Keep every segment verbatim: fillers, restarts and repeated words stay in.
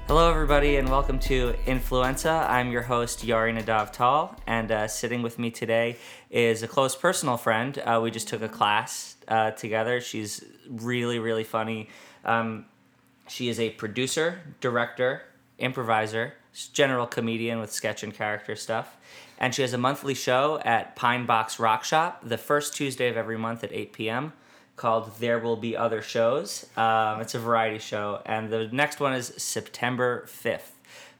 Hello, everybody, and welcome to Influenza. I'm your host, Yari Nadav Tal, and uh, sitting with me today is a close personal friend. Uh, we just took a class uh, together. She's really, really funny. Um, she is a producer, director, improviser, general comedian with sketch and character stuff, and she has a monthly show at Pine Box Rock Shop the first Tuesday of every month at eight p.m. called There Will Be Other Shows. Um, it's a variety show, and the next one is September fifth.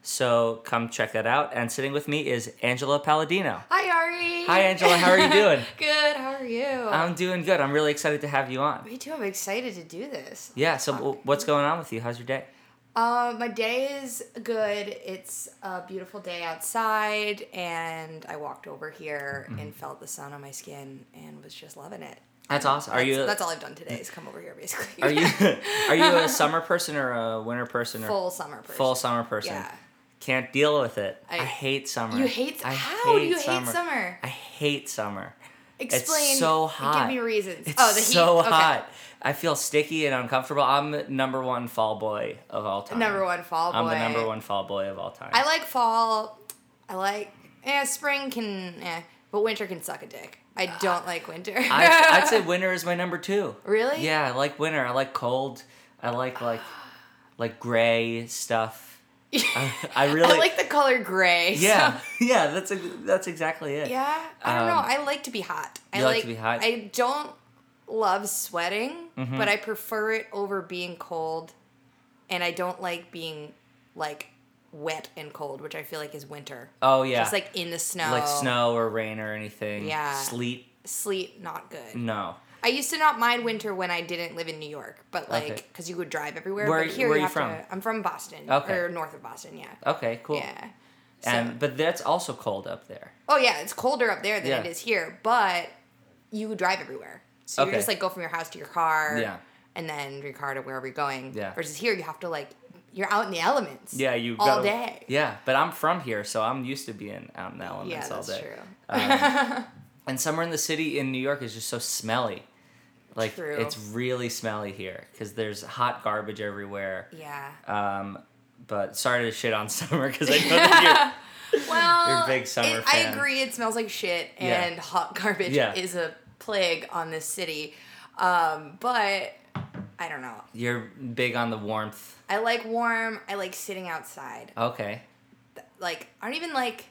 So come check that out. And sitting with me is Angela Palladino. Hi, Ari. Hi, Angela. How are you doing? Good. How are you? I'm doing good. I'm really excited to have you on. Me too. I'm excited to do this. Yeah, so w- what's going on with you? How's your day? Uh, my day is good. It's a beautiful day outside, and I walked over here mm-hmm. and felt the sun on my skin and was just loving it. That's awesome. Are that's, you? That's all I've done today is come over here, basically. Are you? Are you a summer person or a winter person? Or full summer person. Full summer person. Yeah. Can't deal with it. I, I, I hate summer. You hate? I How hate do you summer. hate summer? I hate summer. Explain. It's so hot. Give me reasons. It's oh, the heat. so okay. hot. I feel sticky and uncomfortable. I'm the number one fall boy of all time. Number one fall boy. I'm the number one fall boy of all time. I like fall. I like. Eh, spring can. Eh, but winter can suck a dick. I don't like winter. I'd, I'd say winter is my number two. Really? Yeah, I like winter. I like cold. I like like like gray stuff. I, I really I like the color gray. Yeah, so. yeah. That's a, that's exactly it. Yeah, I don't um, know. I like to be hot. You I like, like to be hot. I don't love sweating, mm-hmm. but I prefer it over being cold, and I don't like being like wet and cold, which I feel like is winter. Oh yeah, just like in the snow, like snow or rain or anything. Yeah, sleet. Sleet, not good. No. I used to not mind winter when I didn't live in New York, but like, because okay. you would drive everywhere. Where, but here where you are you have from? To, I'm from Boston, okay. or north of Boston, yeah. Okay, cool. Yeah. So, and but that's also cold up there. Oh yeah, it's colder up there than yeah. it is here, but you drive everywhere. So okay. you just like go from your house to your car, yeah. and then your car to wherever you're going. Yeah. Versus here, you have to like you're out in the elements. Yeah, you all gotta, day. Yeah, but I'm from here, so I'm used to being out in the elements yeah, all day. That's true. Um, and summer in the city in New York is just so smelly. Like, True. It's really smelly here because there's hot garbage everywhere. Yeah. Um, but sorry to shit on summer because I know that you're, well, you're a big summer it, fan. I agree. It smells like shit, and yeah. hot garbage yeah. is a plague on this city. Um, but I don't know. You're big on the warmth. I like warm. I like sitting outside. Okay. Like, I don't even like,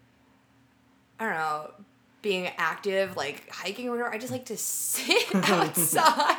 I don't know, being active, like hiking or whatever. I just like to sit outside.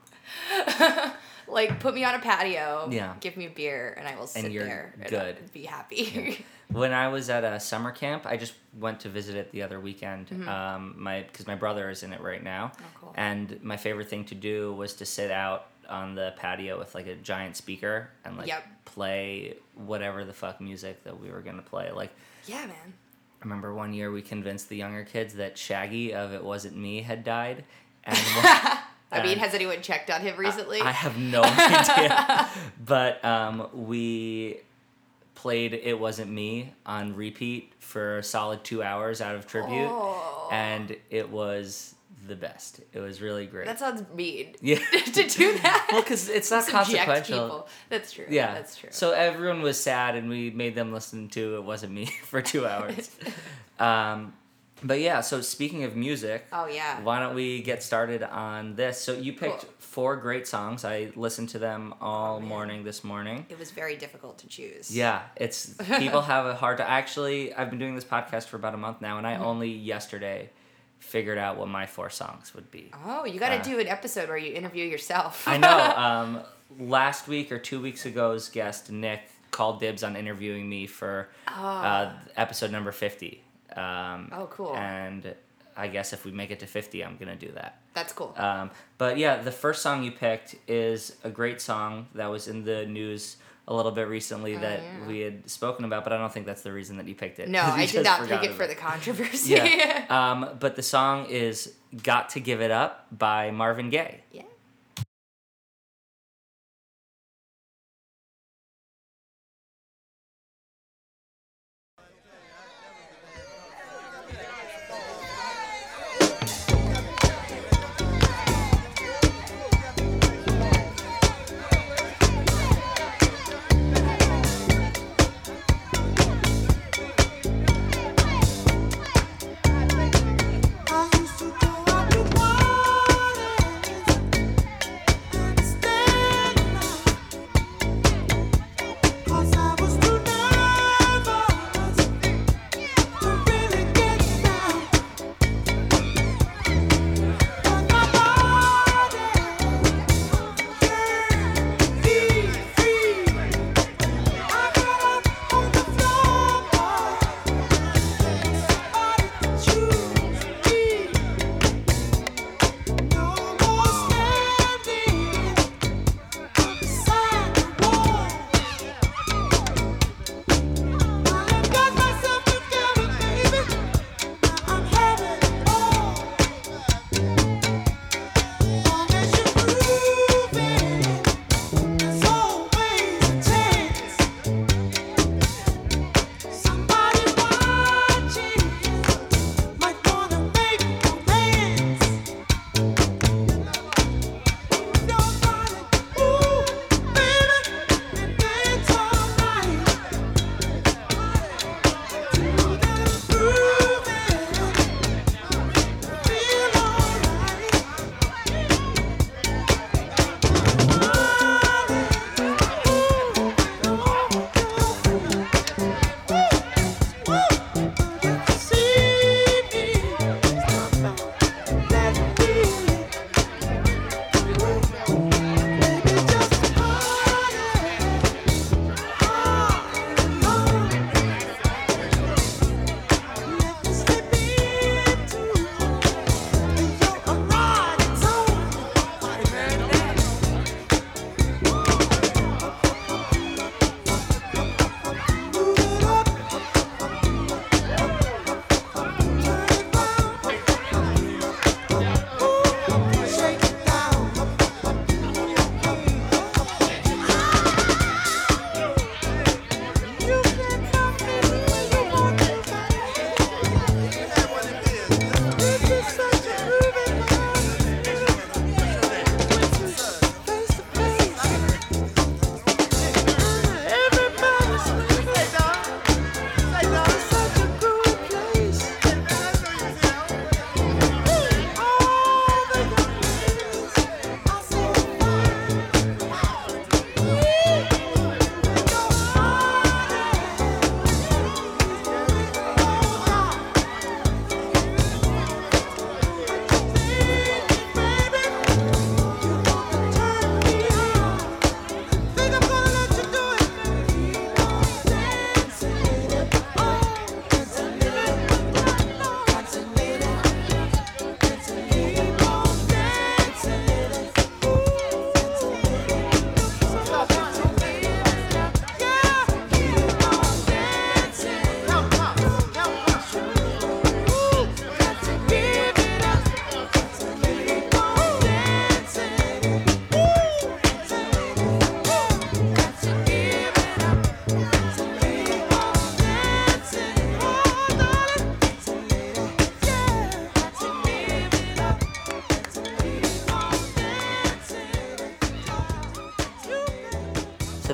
Like, put me on a patio. Yeah. Give me a beer, and I will sit and you're there good. and be happy. Yeah. When I was at a summer camp, I just went to visit it the other weekend. Mm-hmm. Um, my because my brother is in it right now. Oh, cool. And my favorite thing to do was to sit out on the patio with like a giant speaker and like yep. play whatever the fuck music that we were gonna play. Like, yeah, man. I remember one year we convinced the younger kids that Shaggy of It Wasn't Me had died. And I mean, has anyone checked on him recently? I, I have no idea. But um, we played It Wasn't Me on repeat for a solid two hours out of tribute. Oh. And it was the best. It was really great. That sounds mean. Yeah. to do that. Well, because it's not Subject consequential. People. That's true. Yeah. That's true. So everyone was sad, and we made them listen to It Wasn't Me for two hours. um, but yeah, so speaking of music, oh yeah, why don't we get started on this? So you picked cool. four great songs. I listened to them all oh, morning this morning. It was very difficult to choose. Yeah, it's people have a hard time. Actually, I've been doing this podcast for about a month now, and I mm-hmm. only yesterday figured out what my four songs would be. Oh, you got to uh, do an episode where you interview yourself. I know. Um, last week or two weeks ago's guest, Nick, called dibs on interviewing me for oh. uh, episode number fifty. Um, oh, cool. And I guess if we make it to fifty, I'm going to do that. That's cool. Um, but yeah, the first song you picked is a great song that was in the news a little bit recently oh, that yeah. we had spoken about, but I don't think that's the reason that you picked it. No, I did not pick it for it. the controversy. Yeah. um, but the song is Got to Give It Up by Marvin Gaye. Yeah.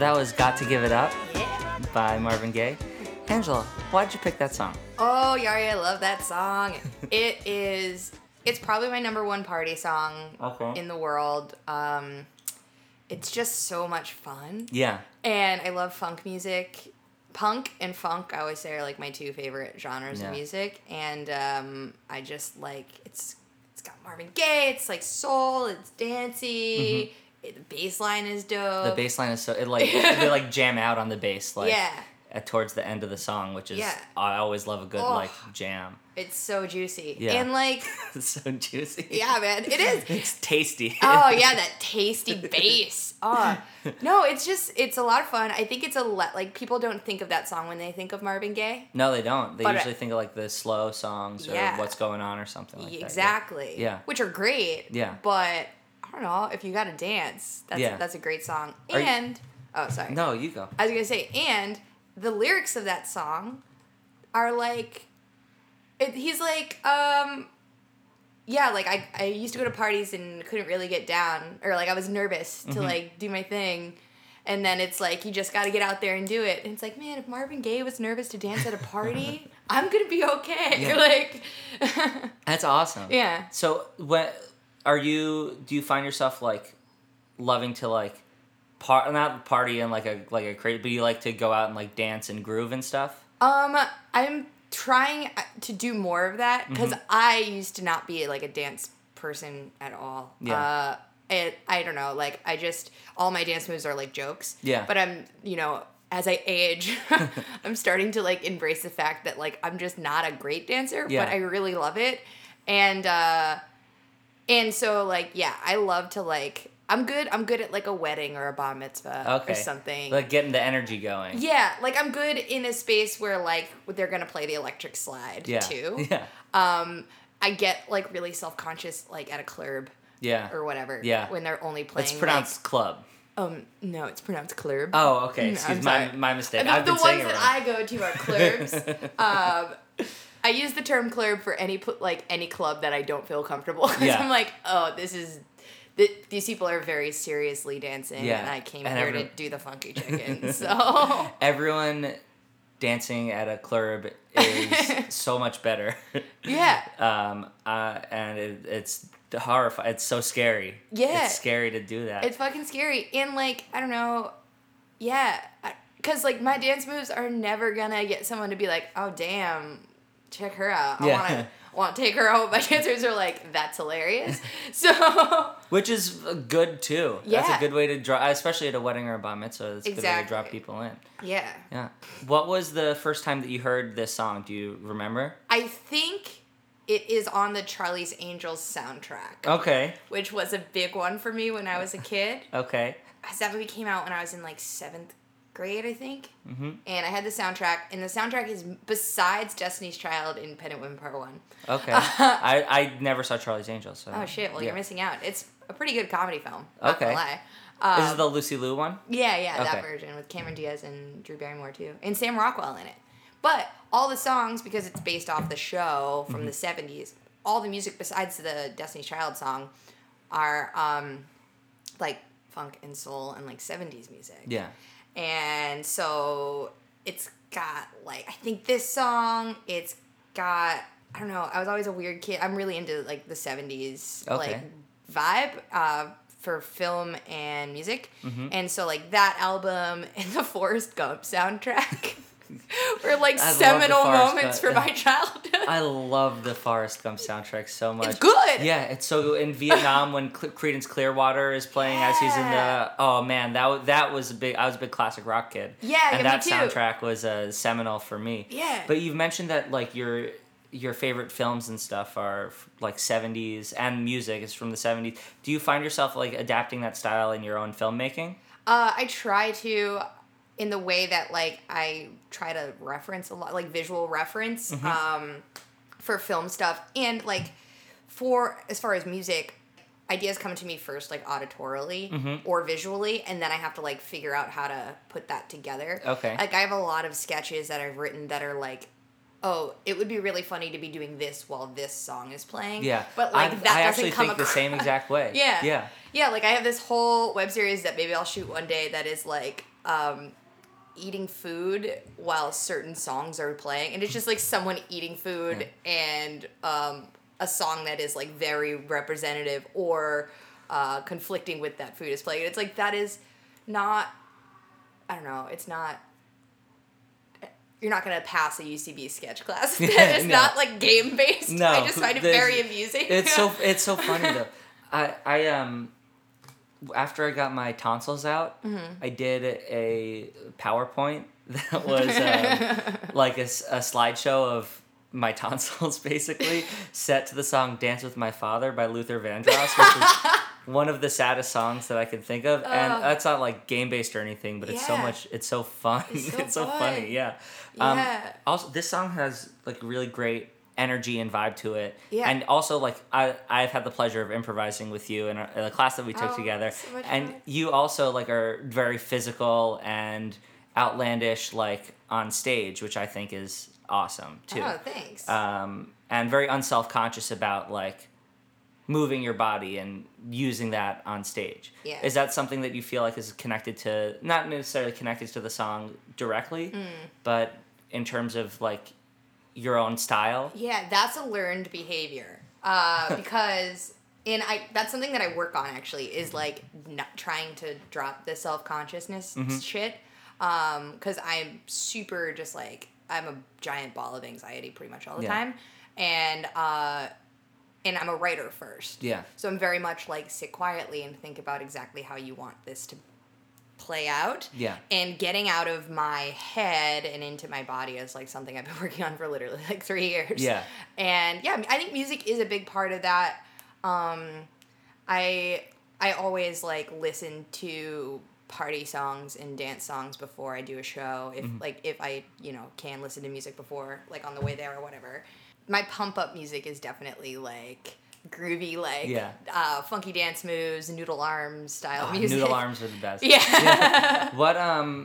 that was Got to Give It Up Yeah. by Marvin Gaye. Angela, why'd you pick that song? Oh, Yari, I love that song. It is, it's probably my number one party song Okay. in the world. Um, it's just so much fun. Yeah. And I love funk music. Punk and funk, I always say, are like my two favorite genres Yeah. of music. And um, I just like, it's it's got Marvin Gaye, it's like soul, it's dancey, Mm-hmm. it, the bass line is dope. The bass line is so, it like, they like jam out on the bass, like, Yeah. at, towards the end of the song, which is, Yeah. I always love a good, Oh. like, jam. It's so juicy. Yeah. And like, It's so juicy. yeah, man, it is. It's tasty. Oh yeah, that tasty bass. Oh no, it's just it's a lot of fun. I think it's a le- like people don't think of that song when they think of Marvin Gaye. No, they don't. They But, uh, usually think of like the slow songs or Yeah. what's going on or something like Exactly. Yeah. Which are great. Yeah. But I don't know if you got to dance. That's Yeah. that's a great song. Are you- And oh sorry. that. Yeah. No, you go. I was gonna say and the lyrics of that song are like, it, he's like um. Yeah, like I, I used to go to parties and couldn't really get down, or like I was nervous to Mhm. like do my thing, and then it's like you just got to get out there and do it. And it's like, man, if Marvin Gaye was nervous to dance at a party, I'm gonna be okay. Yeah. Like, That's awesome. yeah. So, what are you? Do you find yourself like loving to like part not party in like a like a crazy, but you like to go out and like dance and groove and stuff? Um, I'm trying to do more of that because Mm-hmm. I used to not be like a dance person at all. Yeah. Uh, it, I don't know. Like I just all my dance moves are like jokes. Yeah. But I'm, you know, as I age, I'm starting to like embrace the fact that like I'm just not a great dancer, Yeah. but I really love it. And uh and so like yeah, I love to like I'm good I'm good at like a wedding or a bar mitzvah Okay. or something. Like getting the energy going. Yeah, like I'm good in a space where like they're gonna play the electric slide Yeah. too. Yeah. Um, I get like really self conscious like at a club Yeah. or whatever. Yeah. When they're only playing. It's pronounced club. Like, um, no, it's pronounced club. Oh, okay. No, Excuse I'm my sorry. my mistake. The, I've the been ones saying it that wrong. I go to are clubs. um, I use the term club for any pl- like any club that I don't feel comfortable because Yeah. I'm like, oh, this is. th- These people are very seriously dancing, Yeah. and I came And here everyone- to do the funky chicken. So Everyone dancing at a club is so much better. yeah, Um, uh, and it, it's horrifying. It's so scary. Yeah. It's scary to do that. it's fucking scary. And like, I don't know, yeah, because like my dance moves are never gonna get someone to be like, oh damn, check her out. I Yeah. wanna want to take her out. My dancers are like, that's hilarious. So Which is good too. That's a Yeah. good way to draw, especially at a wedding or a bar mitzvah. It's a good way to draw Exactly. people in. yeah, Yeah. What was the first time that you heard this song? Do you remember? I think it is on the Charlie's Angels soundtrack, Okay. which was a big one for me when I was a kid. Okay. Because that movie came out when I was in like seventh grade, I think. Mm-hmm. And I had the soundtrack, and the soundtrack is besides Destiny's Child in Independent Women Part One. Okay. I, I never saw Charlie's Angels. So Oh shit! Well, yeah. you're missing out. It's a pretty good comedy film. Not Okay. gonna lie. Is Um, it the Lucy Liu one? yeah, yeah, that Okay. version with Cameron Diaz and Drew Barrymore too, and Sam Rockwell in it. But all the songs, because it's based off the show from Mm-hmm. the seventies, all the music besides the Destiny's Child song are um, like funk and soul and like seventies music. Yeah. And so it's got like I think this song, it's got I don't know, I was always a weird kid. I'm really into like the seventies Okay. like vibe uh for film and music. Mm-hmm. And so like that album and the Forrest Gump soundtrack were like I love the seminal Forrest moments Gump. for my childhood. I love the Forrest Gump soundtrack so much. It's good. Yeah, it's so good. In Vietnam when Cl- Creedence Clearwater is playing as he's in the Yeah. oh man that wa- that was a big I was a big classic rock kid. Yeah, and yeah, me that too. soundtrack was uh, seminal for me. Yeah. But you've mentioned that like your your favorite films and stuff are f- like seventies and music is from the seventies. Do you find yourself like adapting that style in your own filmmaking? Uh, I try to, in the way that like I try to reference a lot, like visual reference, Mm-hmm. um, for film stuff, and like for as far as music, ideas come to me first like auditorily Mm-hmm. or visually, and then I have to like figure out how to put that together. Okay. Like I have a lot of sketches that I've written that are like, oh, it would be really funny to be doing this while this song is playing. Yeah, But like I, that I doesn't actually come think the across. same exact way. Yeah. Yeah. Yeah, like I have this whole web series that maybe I'll shoot one day that is like um, eating food while certain songs are playing, and it's just like someone eating food Yeah. and um, a song that is like very representative or uh, conflicting with that food is playing. It's like that is not. I don't know. It's not. You're not gonna pass a U C B sketch class. It's No. not like game based. No, I just find it there's- very amusing. It's so it's so funny though. I I um after I got my tonsils out, Mm-hmm. I did a PowerPoint that was um, like a, s- a slideshow of my tonsils basically set to the song "Dance with My Father" by Luther Vandross, which is one of the saddest songs that I can think of, and Ugh. that's not like game based or anything, but it's so Yeah. much. It's so fun. It's It's so so, fun. funny. Yeah. Um, Yeah. Also, this song has like really great energy and vibe to it. Yeah. And also, like I, I've had the pleasure of improvising with you in a, in a class that we took Oh, together, so much and fun. you also like are very physical and outlandish, like on stage, which I think is awesome too. Oh, thanks. Um, and very unself conscious about like moving your body and using that on stage. Yeah. Is that something that you feel like is connected to, not necessarily connected to the song directly, Mm. but in terms of like your own style? Yeah, that's a learned behavior. Uh, because and I that's something that I work on actually is like not trying to drop the self consciousness Mm-hmm. shit. Um, because I'm super just like I'm a giant ball of anxiety pretty much all the Yeah. time, and uh, and I'm a writer first. Yeah. So I'm very much like sit quietly and think about exactly how you want this to play out. Yeah. And getting out of my head and into my body is like something I've been working on for literally like three years. Yeah. And yeah, I think music is a big part of that. Um, I I always like listen to party songs and dance songs before I do a show. If like if I, you know, can listen to music before, like on the way there or whatever. My pump up music is definitely like groovy, like Yeah. uh, funky dance moves, noodle arms style Oh, music. noodle arms are the best. Yeah. What um,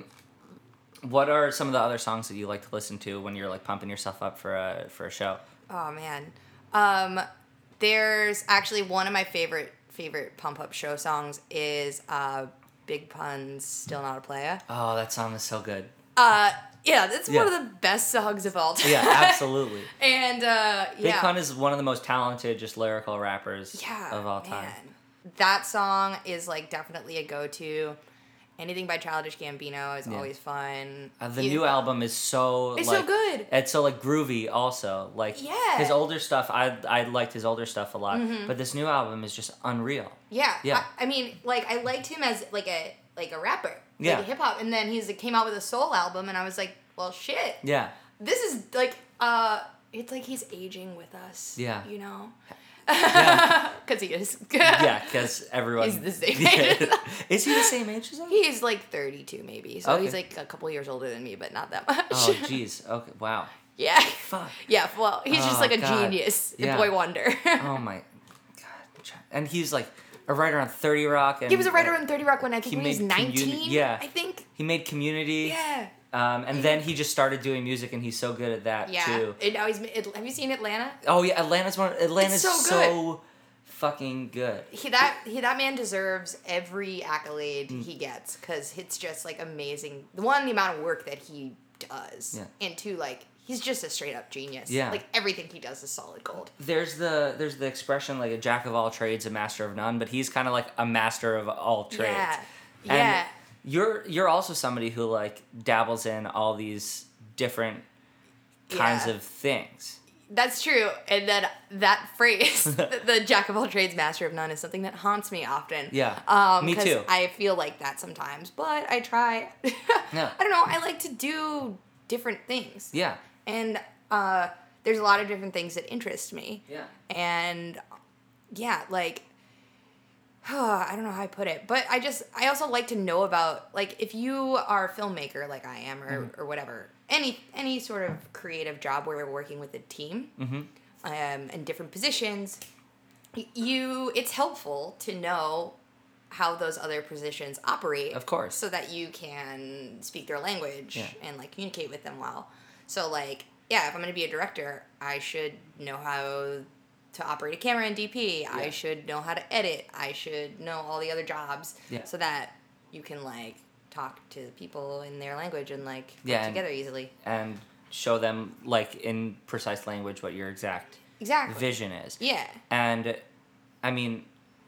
what are some of the other songs that you like to listen to when you're like pumping yourself up for a for a show? Oh man. Um, there's actually one of my favorite favorite pump up show songs is uh, Big Pun's "Still Not a Playa." Oh, that song is so good. Uh, yeah, that's Yeah. one of the best songs of all time. Yeah, absolutely. And uh, Big yeah, Pun is one of the most talented, just lyrical rappers yeah, of all time. man. That song is like definitely a go to. Anything by Childish Gambino is Yeah. always fun. Uh, the You- new album is so It's like, so good. It's so like groovy also. Like Yeah. his older stuff, I I liked his older stuff a lot, but this new album is just unreal. Yeah. Yeah. I, I mean, like I liked him as like a like a rapper, Yeah. like a hip hop, and then he's like, came out with a soul album, and I was like, well, shit. Yeah. This is like uh, it's like he's aging with us. Yeah. You know. Yeah. Because he is. Yeah, because everyone. He's the same Yeah. age as us. Is he the same age as us? He's like thirty-two maybe, so Okay. he's like a couple years older than me, but not that much. Oh, jeez. Okay. Wow. Yeah. Fuck. Yeah. Well, he's just Oh, like a God. genius, a Yeah. boy wonder. Oh my. God. And he's like a writer on thirty Rock. And, He was a writer uh, on thirty Rock when I think he when he was made Communi- nineteen. yeah. I think. He made Community. Yeah. Um, and then he just started doing music, and he's so good at that Yeah. too. And now he's. Have you seen Atlanta? Oh yeah, Atlanta's one. Atlanta's so so, good. fucking good. He that he that man deserves every accolade Mm. he gets because it's just like amazing. The one, the amount of work that he does, Yeah. and two, like he's just a straight up genius. Yeah. Like everything he does is solid gold. There's the there's the expression like a jack of all trades, a master of none, but he's kind of like a master of all trades. Yeah. And Yeah. You're you're also somebody who like dabbles in all these different kinds Yeah. of things. That's true, and then that phrase, the, the jack of all trades, master of none, is something that haunts me often. Yeah, um, me 'cause too. I feel like that sometimes, but I try. Yeah. I don't know. I like to do different things, Yeah. and uh, there's a lot of different things that interest me. Yeah. And yeah, like I don't know how I put it, but I just I also like to know about, like, if you are a filmmaker like I am, or, Mm-hmm. or whatever, any any sort of creative job where we're working with a team, Mm-hmm. um, and different positions, y- you it's helpful to know how those other positions operate, Of course. so that you can speak their language Yeah. and like communicate with them well. So like, yeah, if I'm going to be a director, I should know how to operate a camera in D P. I Yeah. should know how to edit. I should know all the other jobs, Yeah. so that you can like talk to people in their language and like work Yeah, and- together easily. and show them like in precise language what your exact Exactly. vision is. Yeah. And I mean,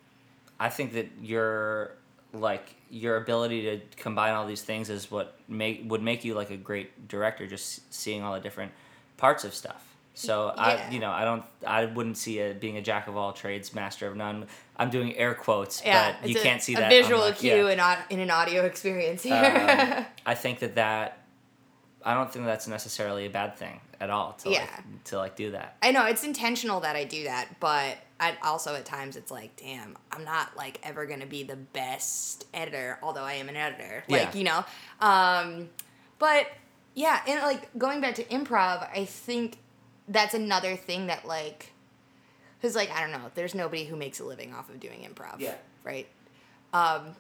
I think that your like your ability to combine all these things is what make would make you like a great director, just seeing all the different parts of stuff. So Yeah. I, you know, I don't, I wouldn't see it being a jack of all trades, master of none. I'm doing air quotes, Yeah, but you it's a- can't see a that. visual on the- cue yeah. in, au- in an audio experience here. Um, I think that that, I don't think that's necessarily a bad thing at all to Yeah. like to like do that. I know it's intentional that I do that, but I also at times it's like, damn, I'm not like ever gonna be the best editor, although I am an editor. Like, Yeah. you know, um, but yeah, and like going back to improv, I think that's another thing that like, cause like I don't know, there's nobody who makes a living off of doing improv. Yeah. Right. Um,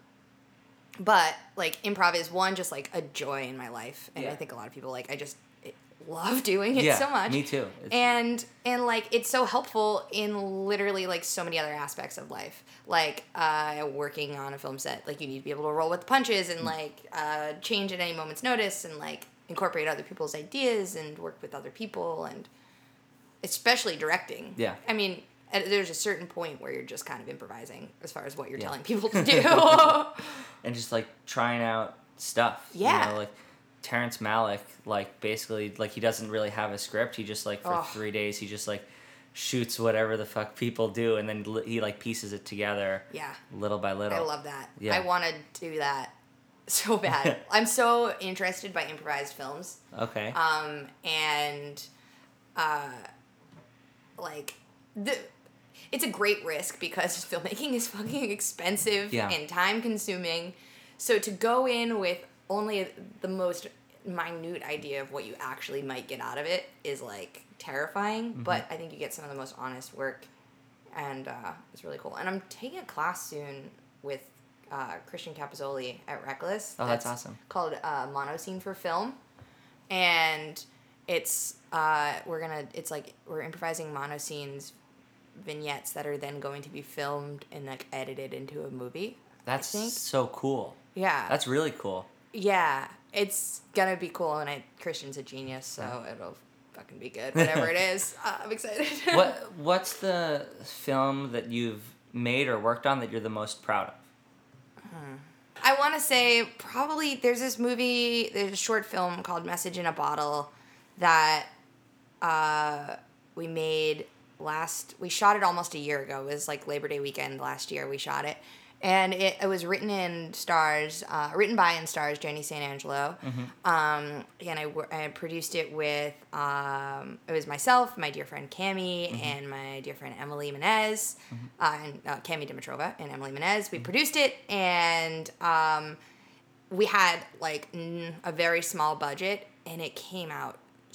but like improv is one just like a joy in my life, and Yeah. I think a lot of people like I just love doing it yeah, so much. me too. It's- And and like it's so helpful in literally like so many other aspects of life. Like uh, working on a film set, like you need to be able to roll with the punches and like uh, change at any moment's notice and like incorporate other people's ideas and work with other people and especially directing. Yeah. I mean, at, there's a certain point where you're just kind of improvising as far as what you're Yeah. telling people to do. and just like trying out stuff. Yeah. You know, like Terrence Malick, like basically, like he doesn't really have a script. He just like for Oh. three days, he just like shoots whatever the fuck people do, and then li- he like pieces it together. Yeah. Little by little. I love that. Yeah. I want to do that so bad. I'm so interested by improvised films. Okay. Um, and, uh, like, the, it's a great risk because filmmaking is fucking expensive Yeah. and time consuming. So to go in with only the most minute idea of what you actually might get out of it is, like, terrifying. Mm-hmm. But I think you get some of the most honest work. And uh, it's really cool. And I'm taking a class soon with uh, Christian Capozzoli at Reckless. Oh, that's awesome. Called uh, Monoscene for Film. And it's, uh, we're gonna, it's like, we're improvising monoscenes, vignettes that are then going to be filmed and, like, edited into a movie. That's I think. so cool. Yeah. That's really cool. Yeah. It's gonna be cool. And I, Christian's a genius, so it'll fucking be good. Whatever it is. Uh, I'm excited. what What's the film that you've made or worked on that you're the most proud of? I want to say probably there's this movie, there's a short film called Message in a Bottle that uh, we made last, we shot it almost a year ago. It was like Labor Day weekend last year we shot it. And it, it was written in stars, uh, written by and stars Jenny Saint Angelo. Um, and I, wor- I produced it with, um, it was myself, my dear friend Cami, and my dear friend Emily Menez, uh, and uh, Cami Dimitrova and Emily Menez. We produced it, and um, we had like n- a very small budget, and it came out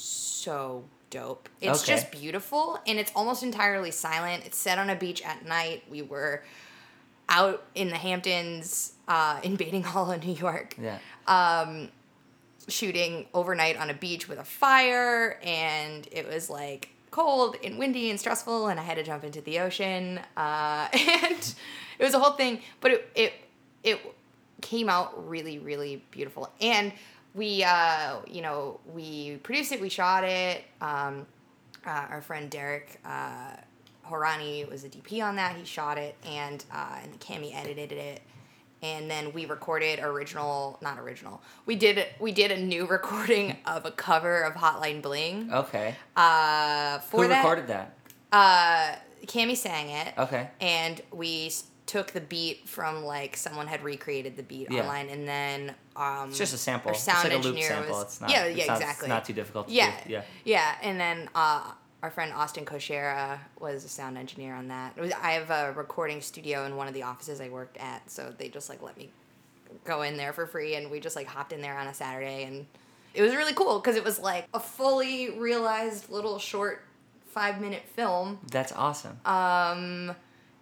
so dope. It's Okay. just beautiful, and it's almost entirely silent. It's set on a beach at night. We were out in the Hamptons, uh, in Bating Hollow, New York, Yeah. um, shooting overnight on a beach with a fire, and it was like cold and windy and stressful, and I had to jump into the ocean, uh, and it was a whole thing, but it it it came out really, really beautiful, and we uh, you know we produced it, we shot it. Um, uh, our friend Derek Uh, Horani was a D P on that. He shot it, and uh, and Cami edited it, and then we recorded original, not original. We did we did a new recording of a cover of Hotline Bling. Okay. Uh, for Who that, recorded that? Uh, Cami sang it. Okay. And we s- took the beat from like someone had recreated the beat Yeah. online, and then um, It's just a sample. Our sound it's like a loop engineer sample. was It's not. yeah it's yeah not, exactly It's not too difficult. To yeah do. Yeah. yeah, and then uh, our friend Austin Koshera was a sound engineer on that. It was, I have a recording studio in one of the offices I worked at, so they just like let me go in there for free, and we just like hopped in there on a Saturday, and it was really cool because it was like a fully realized little short five minute film. That's awesome. Um,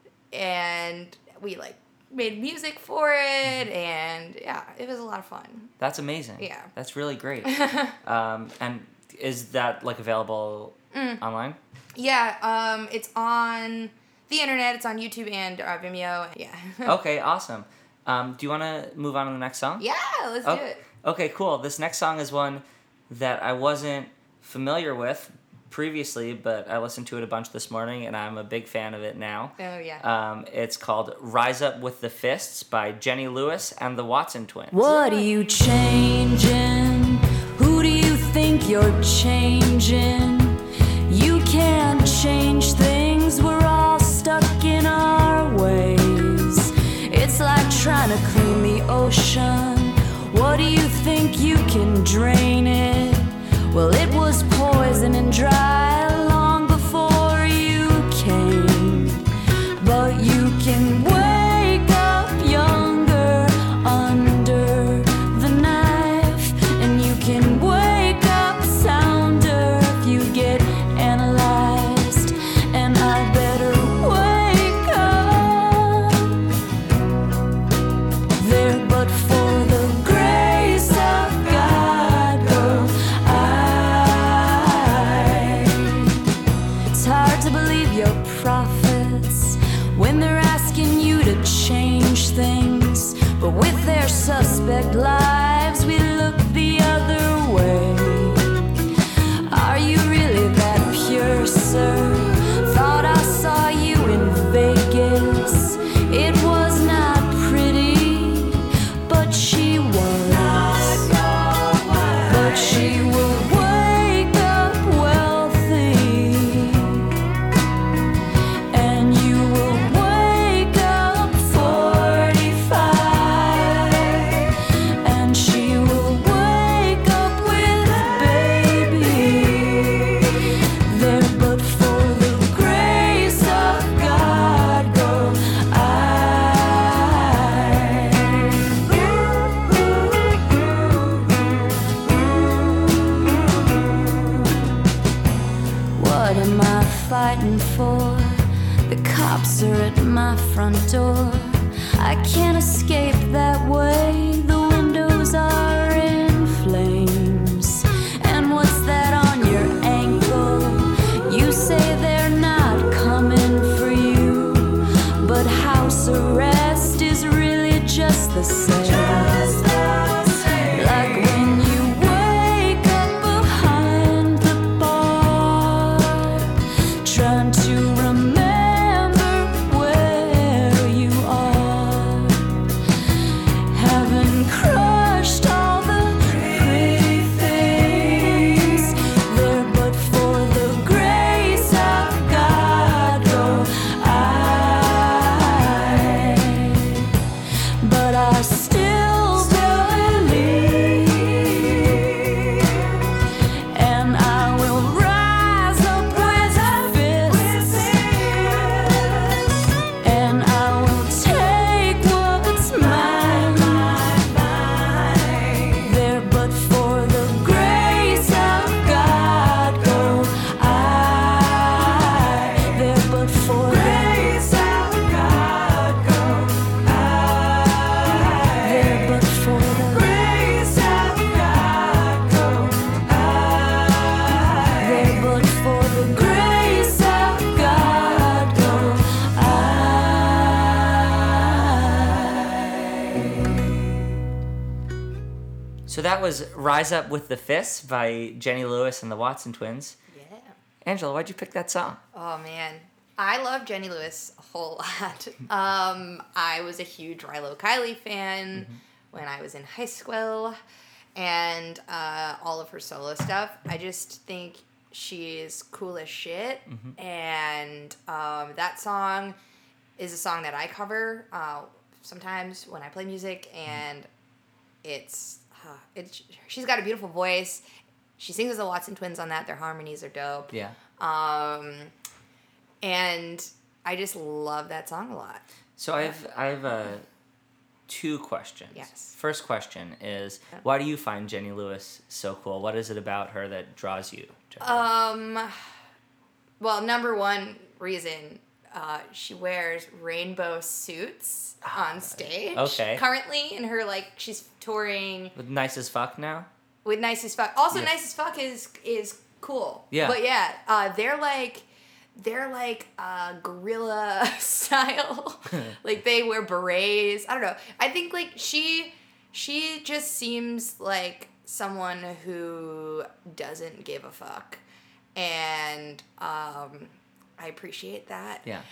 and we like made music for it, and yeah, it was a lot of fun. That's amazing. Yeah. That's really great. um, and is that like available Mm. online? Yeah, um, it's on the internet. It's on YouTube and uh, Vimeo. Yeah. Okay, awesome. Um, do you want to move on to the next song? Yeah, let's oh, do it. Okay, cool. This next song is one that I wasn't familiar with previously, but I listened to it a bunch this morning, and I'm a big fan of it now. Oh, yeah. Um, it's called Rise Up With the Fists by Jenny Lewis and the Watson Twins. What are you changing? Who do you think you're changing? You can't change things, we're all stuck in our ways. It's like trying to clean the ocean. What do you think you can drain it? Well, it was poison and dry long before you came. But you can wake up younger under the knife, and you can wake up sounder if you get analyzed. And I better wake up there, but for the grace of God, go I. It's hard to believe your prophets when they're asking you to change things, but with their suspect lives, we look the other way. Are you really that pure, sir? Thought I saw you in Vegas. It was not pretty, but she was. But she will wake up wealthy, and you will wake up forty-five, and she will wake up with a baby there. But for the grace of God, go What am I fighting for? The cops are at my front door. I can't escape that way. The windows are in flames. And what's that on your ankle? You say they're not coming for you, but house arrest is really just the same. Like when you wake up behind the bar, trying to remember where you are, having crushed all the pretty things there. But for the grace of God, go I. But I still believe, and I will rise up with fists, and I will take what's mine there. But for the grace of God, go I there. But for the grace of God, go I there. But for the grace of God, go I there. But for the grace of God, go So that was Rise Up With the Fists by Jenny Lewis and the Watson Twins. Yeah. Angela, why'd you pick that song? Oh, man. I love Jenny Lewis a whole lot. Um, I was a huge Rilo Kiley fan when I was in high school, and uh, all of her solo stuff. I just think she's cool as shit, and um, that song is a song that I cover uh, sometimes when I play music, and it's uh, it's she's got a beautiful voice. She sings with the Watson Twins on that. Their harmonies are dope. Yeah. Um, and I just love that song a lot. So I have I have uh, two questions. Yes. First question is, why do you find Jenny Lewis so cool? What is it about her that draws you to her? Um, well, number one reason, uh, she wears rainbow suits on stage. Okay. Currently, in her, like, she's touring With Nice as Fuck now? with Nice as Fuck. Also, Yeah. Nice as Fuck is is cool. Yeah. But yeah, uh, they're like, they're like uh, guerrilla style. Like they wear berets. I don't know. I think like she she just seems like someone who doesn't give a fuck, and um, I appreciate that. Yeah.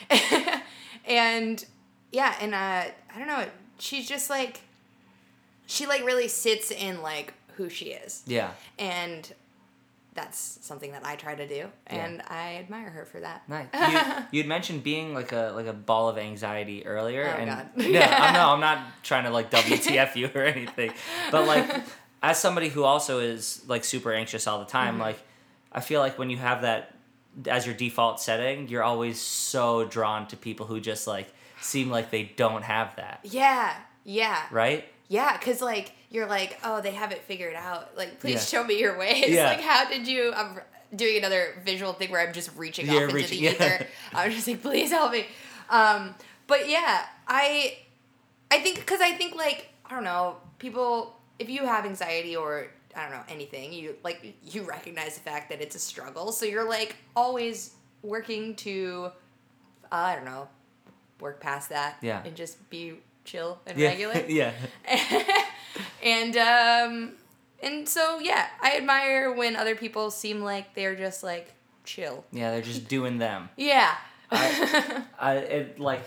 And yeah, and uh, I don't know. She's just like she like really sits in like who she is. Yeah. And that's something that I try to do, and yeah. I admire her for that. Nice. You, you'd mentioned being like a like a ball of anxiety earlier, oh, and God. no, I'm no, I'm not trying to like W T F you or anything, but like as somebody who also is like super anxious all the time, mm-hmm. like I feel like when you have that as your default setting, you're always so drawn to people who just like seem like they don't have that. Yeah. Yeah. Right? Yeah, because, like, you're like, oh, they have it figured out. Like, please yeah. show me your ways. Yeah. Like, how did you... I'm doing another visual thing where I'm just reaching you're off reaching, into the yeah. ether. I'm just like, please help me. Um, but, yeah, I... I think... Because I think, like, I don't know, people... If you have anxiety or, I don't know, anything, you, like, you recognize the fact that it's a struggle. So you're, like, always working to, uh, I don't know, work past that. Yeah. And just be... chill and yeah. regular. yeah. and um and so yeah, I admire when other people seem like they're just like chill. Yeah, they're just doing them. Yeah. I, I it like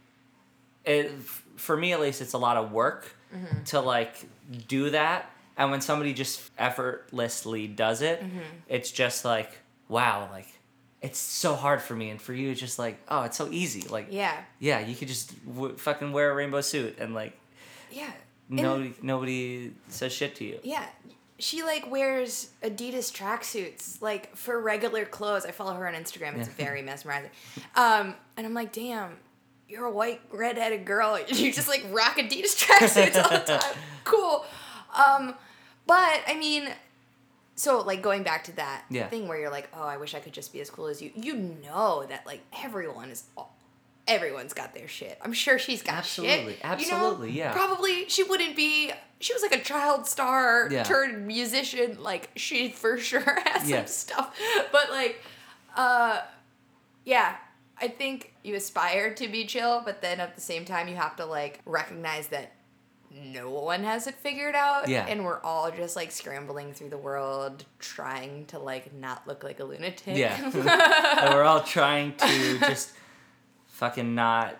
it for me at least it's a lot of work mm-hmm. to like do that, and when somebody just effortlessly does it, mm-hmm. it's just like wow, like it's so hard for me, and for you, it's just like, oh, it's so easy. Like, yeah, yeah, you could just w- fucking wear a rainbow suit, and like, yeah, nobody, and, nobody says shit to you. Yeah, she like wears Adidas tracksuits like for regular clothes. I follow her on Instagram. It's very mesmerizing. Um, and I'm like, damn, you're a white redheaded girl. You just like rock Adidas tracksuits all the time. Cool. Um, but I mean. So, like, going back to that yeah. thing where you're like, oh, I wish I could just be as cool as you. You know that, like, everyone is... Everyone's got their shit. I'm sure she's got absolutely, shit. Absolutely, you know? yeah. Probably she wouldn't be... She was, like, a child star yeah. turned musician. Like, she for sure has yeah. some stuff. But, like, uh... yeah, I think you aspire to be chill, but then at the same time you have to, like, recognize that no one has it figured out, yeah. and we're all just like scrambling through the world trying to like not look like a lunatic. Yeah. And we're all trying to just fucking not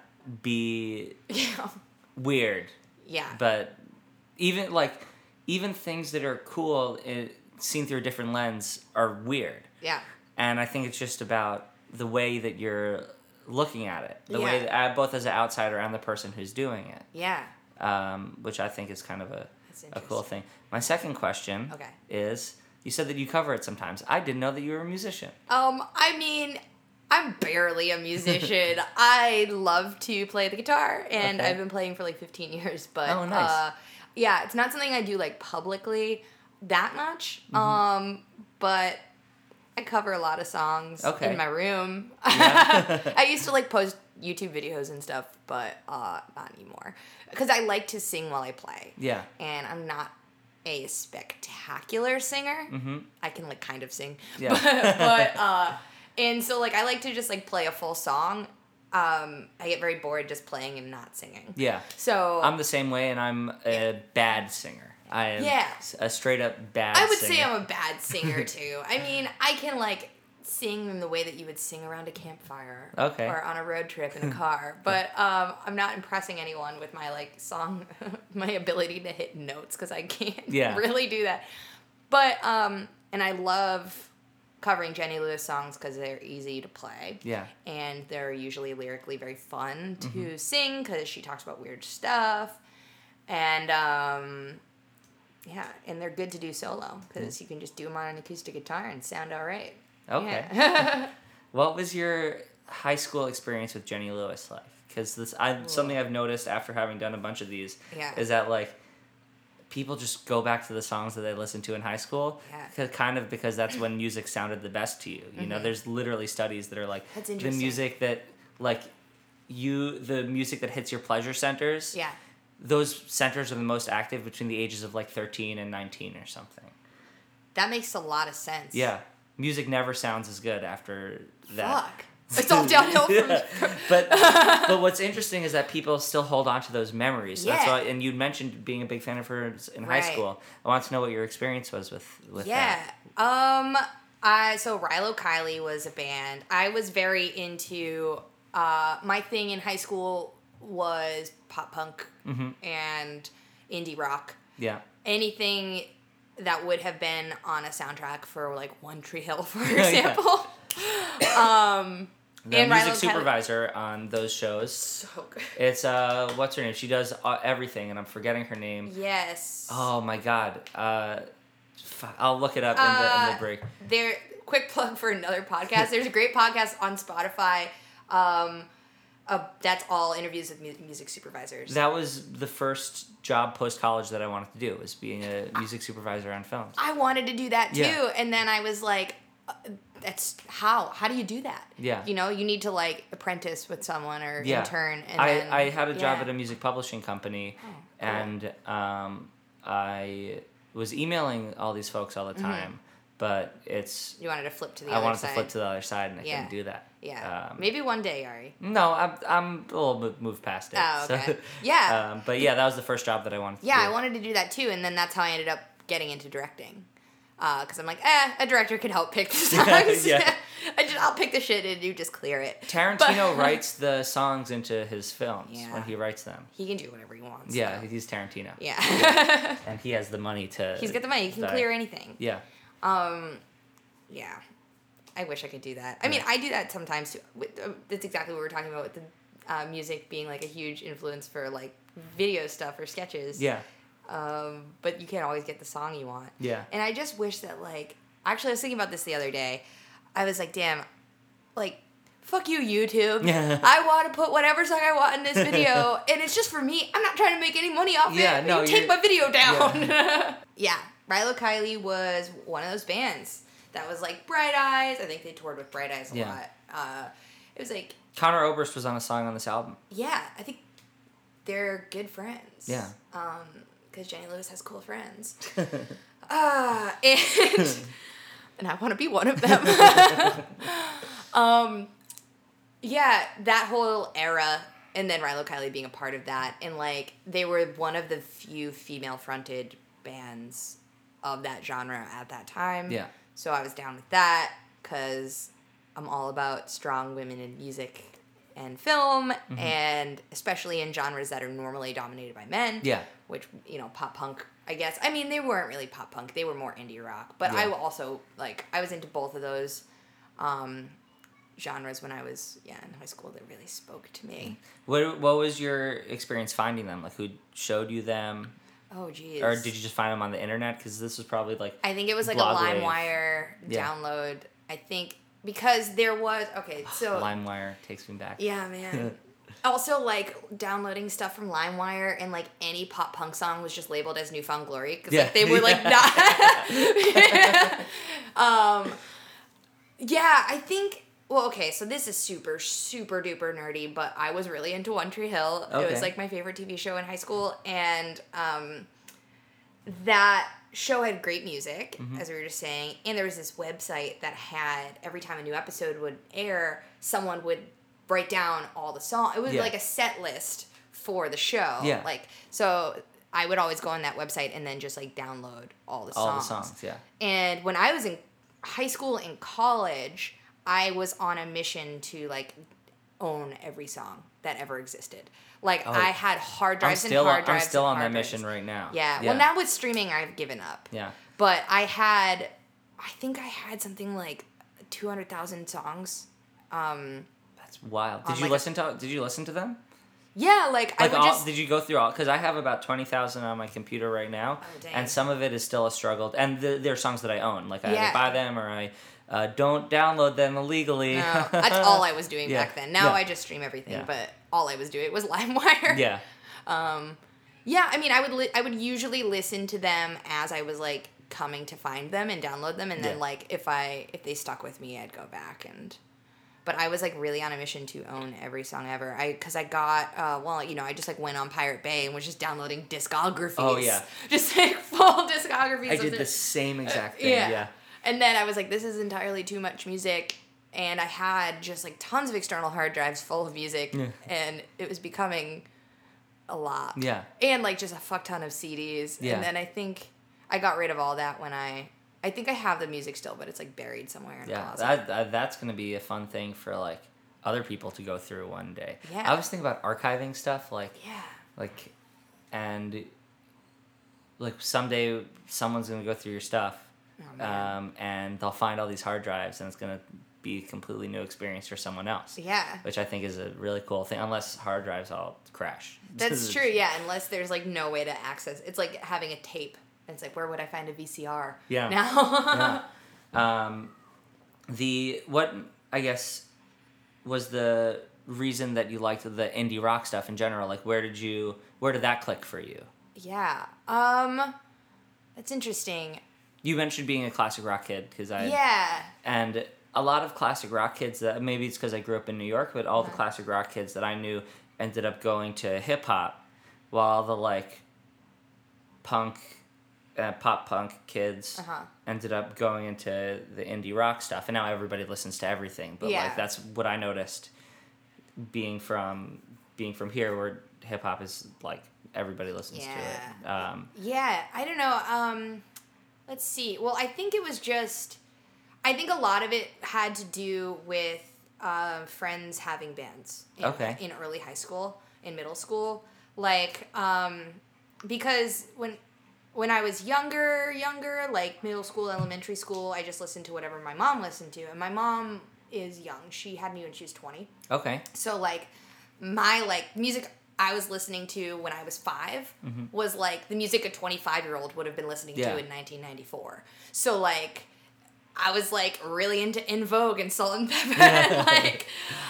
be yeah. weird. Yeah. But even like even things that are cool it, seen through a different lens are weird. Yeah. And I think it's just about the way that you're looking at it, the yeah. way that I, both as an outsider and the person who's doing it. Yeah. Um, which I think is kind of a, a cool thing. My second question okay. is, you said that you cover it sometimes. I didn't know that you were a musician. Um, I mean, I'm barely a musician. I love to play the guitar, and okay. I've been playing for like fifteen years, but oh, nice. uh, yeah, it's not something I do like publicly that much, mm-hmm. um, but I cover a lot of songs okay. in my room. Yeah. I used to like post YouTube videos and stuff, but uh, not anymore. Because I like to sing while I play. Yeah. And I'm not a spectacular singer. Mm-hmm. I can like kind of sing. Yeah. But, but uh, and so like I like to just like play a full song. Um, I get very bored just playing and not singing. Yeah. So I'm the same way, and I'm a yeah. bad singer. I am yeah. a straight up bad I would singer. say I'm a bad singer too. I mean, I can like sing in the way that you would sing around a campfire. Okay. Or on a road trip in a car. But um, I'm not impressing anyone with my like song, my ability to hit notes because I can't yeah. really do that. But, um, and I love covering Jenny Lewis songs because they're easy to play. Yeah. And they're usually lyrically very fun to mm-hmm. sing because she talks about weird stuff. And, um... yeah, and they're good to do solo because you can just do them on an acoustic guitar and sound all right. Okay. Yeah. What was your high school experience with Jenny Lewis like? Because this, I something I've noticed after having done a bunch of these yeah. is that like people just go back to the songs that they listened to in high school. Yeah. Kind of because that's when music sounded the best to you. You mm-hmm. know, there's literally studies that are like that's the music that like you the music that hits your pleasure centers. Yeah. Those centers are the most active between the ages of like thirteen and nineteen or something. That makes a lot of sense. Yeah. Music never sounds as good after that. Fuck. It's all downhill from... Yeah. But but what's interesting is that people still hold on to those memories. Yeah. That's why, and you mentioned being a big fan of hers in high Right. school. I want to know what your experience was with, with Yeah. that. Um, I, so Rilo Kiley was a band. I was very into, uh, my thing in high school was pop punk Mm-hmm. and indie rock. Yeah. Anything that would have been on a soundtrack for like One Tree Hill, for Yeah. example. um, The and music Rilo Kiley- supervisor on those shows. So good. It's, uh, what's her name? She does uh, everything, and I'm forgetting her name. Yes. Oh, my God. Uh, fuck, I'll look it up in, the, in Uh, the break. There, quick plug for another podcast. There's a great podcast on Spotify. Um, uh, that's all interviews with mu- music supervisors. That was the first job post-college that I wanted to do, was being a music supervisor on films. I wanted to do that too, Yeah. and then I was like, uh, "That's how? How do you do that? Yeah. You know, you need to like apprentice with someone or Yeah. intern." And I, then, I had a job yeah. at a music publishing company, Oh, cool. and um, I was emailing all these folks all the time, but it's You wanted to flip to the I other wanted side. to flip to the other side, and I Yeah. couldn't do that. Yeah, Um, maybe one day, Ari. No, I'm I'm a little bit moved past it. Oh, so- okay. Yeah. um, but yeah, that was the first job that I wanted to Yeah, do. I wanted to do that too, and then that's how I ended up getting into directing. Because I'm like, eh, a director can help pick the songs. Yeah. I just, I'll pick the shit and you just clear it. Tarantino But- writes the songs into his films Yeah. when he writes them. He can do whatever he wants. Yeah, so. he's Tarantino. Yeah. And he has the money to. He's got the money. He can die. clear anything. Yeah. Um, yeah. I wish I could do that. I mean, Yeah. I do that sometimes too. With, uh, that's exactly what we were talking about with the uh, music being like a huge influence for like video stuff or sketches. Yeah. Um, but you can't always get the song you want. Yeah. And I just wish that like, actually I was thinking about this the other day. I was like, damn, like, fuck you, YouTube. Yeah. I want to put whatever song I want in this video, and it's just for me. I'm not trying to make any money off Yeah, it. no, You take you're- my video down. Yeah. yeah. Rilo Kiley was one of those bands that was like Bright Eyes. I think they toured with Bright Eyes a Yeah. lot. Uh, it was like, Connor Oberst was on a song on this album. yeah, I think they're good friends. Yeah. Um, because Jenny Lewis has cool friends. uh, and and I want to be one of them. um, yeah, that whole era, and then Rilo Kiley being a part of that, and like they were one of the few female-fronted bands of that genre at that time. Yeah. So I was down with that because I'm all about strong women in music and film, Mm-hmm. and especially in genres that are normally dominated by men. Yeah. Which, you know, pop punk, I guess. I mean, they weren't really pop punk. They were more indie rock. But Yeah. I also, like, I was into both of those um, genres when I was, yeah, in high school. That really spoke to me. What What was your experience finding them? Like, who showed you them? Oh, geez. Or did you just find them on the internet? Because this was probably like. I think it was like Blog a Wave. LimeWire Yeah. download. I think because there was, okay, so. LimeWire takes me back. Yeah, man. Also, like, downloading stuff from LimeWire and, like, any pop punk song was just labeled as Newfound Glory. Because, Yeah. like, they were, like, not... um, yeah, I think... Well, okay, so this is super, super duper nerdy, but I was really into One Tree Hill. It Okay. was, like, my favorite T V show in high school. And um, that show had great music, Mm-hmm. as we were just saying. And there was this website that had, every time a new episode would air, someone would write down all the songs. It was Yeah. like a set list for the show. Yeah. Like, so I would always go on that website and then just like download all the All songs. the songs, yeah. And when I was in high school and college, I was on a mission to like own every song that ever existed. Like Oh. I had hard I'm drives still, and hard I'm drives. still and on that hard mission drives. right now. Yeah. yeah. Well, now with streaming, I've given up. Yeah. But I had, I think I had something like two hundred thousand songs. Um, That's wild. on Did you like a- listen to Did you listen to them? yeah, like, I Like would all, just. did you go through all? Because I have about twenty thousand on my computer right now, Oh, dang. and some of it is still a struggle. And the, they're songs that I own. Like I Yeah. either buy them or I uh, don't download them illegally. No, that's all I was doing Yeah. back then. Now Yeah. I just stream everything, Yeah. but all I was doing was LimeWire. Yeah. Um, yeah, I mean, I would li- I would usually listen to them as I was like coming to find them and download them, and then Yeah. like if I if they stuck with me, I'd go back and. But I was like really on a mission to own every song ever. I because I got uh, well, you know, I just like went on Pirate Bay and was just downloading discographies. Oh, yeah. just like full discographies. I of did the- the same exact thing. yeah. Yeah. And then I was like, this is entirely too much music. and I had just like tons of external hard drives full of music, Yeah. and it was becoming a lot. Yeah. And like just a fuck ton of C Ds. Yeah. And then I think I got rid of all that when I, I think I have the music still, but it's like buried somewhere in a Yeah, closet. that, that that's gonna be a fun thing for like other people to go through one day. Yeah. I was thinking about archiving stuff, like Yeah. like, and like someday someone's gonna go through your stuff, Oh, man. um, and they'll find all these hard drives, and it's gonna be a completely new experience for someone else. Yeah. Which I think is a really cool thing, unless hard drives all crash. That's true, yeah, unless there's like no way to access. It's like having a tape. It's like, where would I find a V C R Yeah. now? yeah. Um, the what I guess was the reason that you liked the indie rock stuff in general. Like, where did you where did that click for you? Yeah. Um, that's interesting. You mentioned being a classic rock kid because I Yeah. and a lot of classic rock kids that maybe it's because I grew up in New York, but all the Uh-huh. classic rock kids that I knew ended up going to hip hop, while the like punk, uh, pop punk kids Uh-huh. ended up going into the indie rock stuff, and now everybody listens to everything. But Yeah. like that's what I noticed, being from being from here, where hip hop is like everybody listens to it. Um, Yeah, I don't know. Um, let's see. Well, I think it was just, I think a lot of it had to do with uh, friends having bands in, Okay. in early high school, in middle school. Like, um, because when when I was younger, younger, like middle school, elementary school, I just listened to whatever my mom listened to. And my mom is young. She had me when she was twenty. okay. So like my like music I was listening to when I was five was like the music a twenty-five year old would have been listening Yeah. to in nineteen ninety-four. So like I was like really into In Vogue and Salt and Pepper and like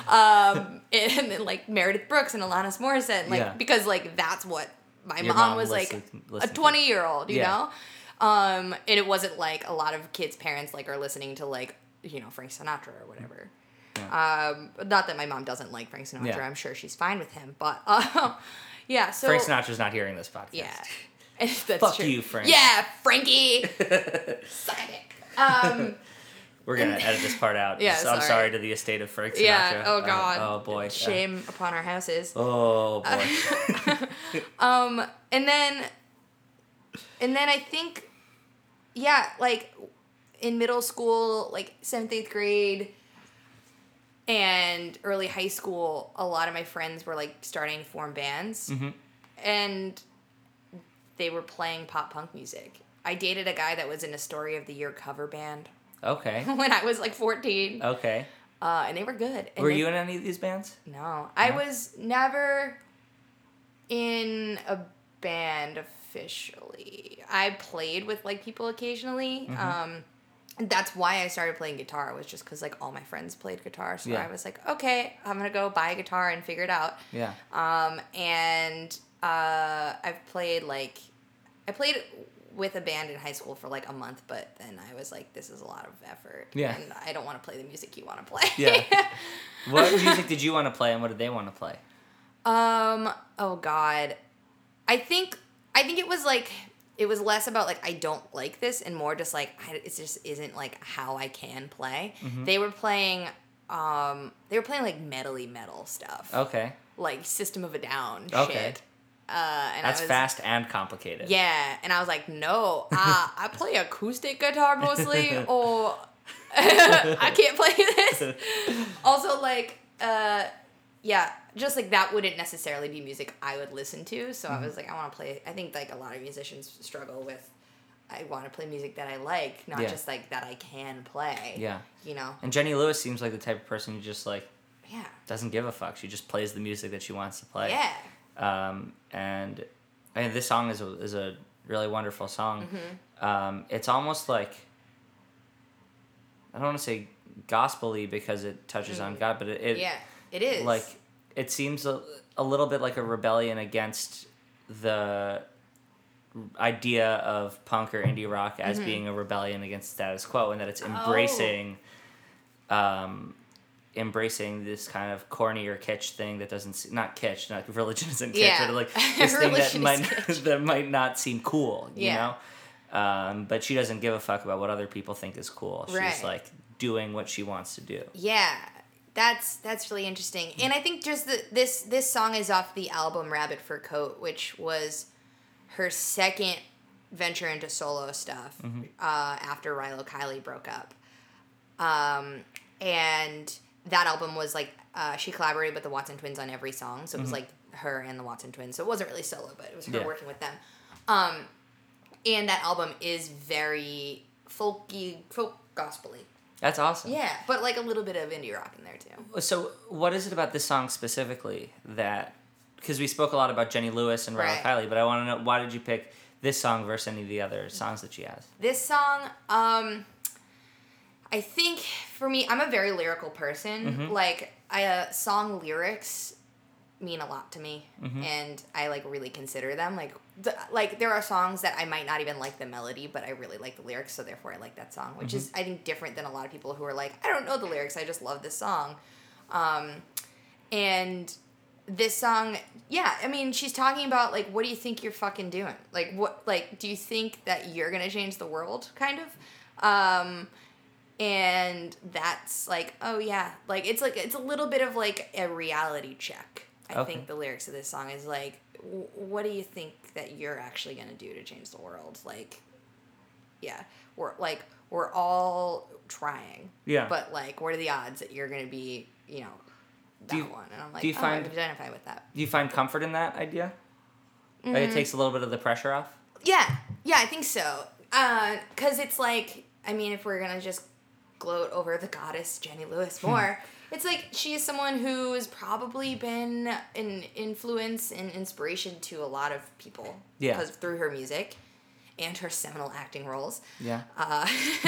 um and then like Meredith Brooks and Alanis Morissette, like Yeah. because like that's what my Your mom, mom was like listened- a listened to. twenty year old, you Yeah. know? Um and it wasn't like a lot of kids' parents like are listening to like, you know, Frank Sinatra or whatever. Um, not that my mom doesn't like Frank Sinatra. Yeah. I'm sure she's fine with him, but uh, yeah. So Frank Sinatra's not hearing this podcast. yeah, that's Fuck true. you, Frank. Yeah, Frankie. Suck a dick. Um, We're gonna edit this part out. Yeah, So I'm sorry. sorry to the estate of Frank Sinatra. yeah. Oh Uh, God. oh boy. Shame upon our houses. Oh boy. Um, and then, and then I think, yeah, like in middle school, like seventh, eighth grade, and early high school, a lot of my friends were like starting to form bands, Mm-hmm. and they were playing pop punk music. I dated a guy that was in a Story of the Year cover band Okay. when I was like fourteen, Okay. uh, and they were good. And Were they- you in any of these bands? No, I No? was never in a band officially. I played with like people occasionally. Mm-hmm. Um, and that's why I started playing guitar, was just because like all my friends played guitar. So Yeah. I was like, okay, I'm gonna go buy a guitar and figure it out. Yeah. Um, and uh, I've played like, I played with a band in high school for like a month, but then I was like, this is a lot of effort. Yeah. And I don't want to play the music you want to play. Yeah. What music did you want to play, and what did they want to play? Um, oh God. I think, I think it was like, it was less about like, I don't like this, and more just like, I, it just isn't like how I can play. Mm-hmm. They were playing, um, they were playing like metally metal stuff. Okay. Like System of a Down Okay. shit. Uh, and That's I was, fast and complicated. Yeah, and I was like, no, uh, I play acoustic guitar mostly, or I can't play this. Also, like, uh, yeah, just like that wouldn't necessarily be music I would listen to. So Mm-hmm. I was like, I want to play. I think like a lot of musicians struggle with. I want to play music that I like, not Yeah. just like that I can play. Yeah. You know. And Jenny Lewis seems like the type of person who just like Yeah. doesn't give a fuck. She just plays the music that she wants to play. Yeah. Um, and I mean, this song is a, is a really wonderful song. Mm-hmm. Um, it's almost like, I don't want to say gospel-y because it touches on God, but it, it Yeah. It is. like it seems a, a little bit like a rebellion against the idea of punk or indie rock as Mm-hmm. being a rebellion against status quo, and that it's Oh. embracing um embracing this kind of corny or kitsch thing that doesn't se- not kitsch, not religion isn't kitsch, Yeah. but like this thing that Religion is might kitsch. that might not seem cool, you Yeah. know. Um, but she doesn't give a fuck about what other people think is cool. She's Right. like, doing what she wants to do. Yeah. That's that's really interesting. And I think just the, this this song is off the album Rabbit Fur Coat, which was her second venture into solo stuff Mm-hmm. uh, after Rilo Kiley broke up. Um, and that album was like, uh, she collaborated with the Watson Twins on every song. So it was Mm-hmm. like her and the Watson Twins. So it wasn't really solo, but it was her Yeah. working with them. Um, and that album is very folky, folk gospel-y. That's awesome. Yeah, but like a little bit of indie rock in there too. So, what is it about this song specifically that? Because we spoke a lot about Jenny Lewis and Rilo Right. Kiley, but I want to know, why did you pick this song versus any of the other songs that she has? This song, um, I think for me, I'm a very lyrical person. Mm-hmm. Like, I uh, song lyrics mean a lot to me, Mm-hmm. and I like really consider them. Like, the, like there are songs that I might not even like the melody, but I really like the lyrics, so therefore I like that song. Which Mm-hmm. is, I think, different than a lot of people who are like, I don't know the lyrics, I just love this song. Um, and this song, yeah, I mean, she's talking about, like, what do you think you're fucking doing? Like, what, like, do you think that you're gonna change the world, kind of? Um, and that's, like, oh, yeah. Like, it's, like, it's a little bit of, like, a reality check. I Okay. think the lyrics of this song is, like, w- what do you think that you're actually gonna do to change the world? Like, yeah, we're, like, we're all trying. Yeah. But, like, what are the odds that you're gonna be, you know, that Do you- one? And I'm like, do you oh, find- I identify with that. Do you find comfort in that idea? Like Mm-hmm. it takes a little bit of the pressure off? Yeah, yeah, I think so. Uh, cause it's like, I mean, if we're gonna just gloat over the goddess Jenny Lewis more, it's like she is someone who has probably been an influence and inspiration to a lot of people. Yeah. Because through her music and her seminal acting roles. Yeah. Uh,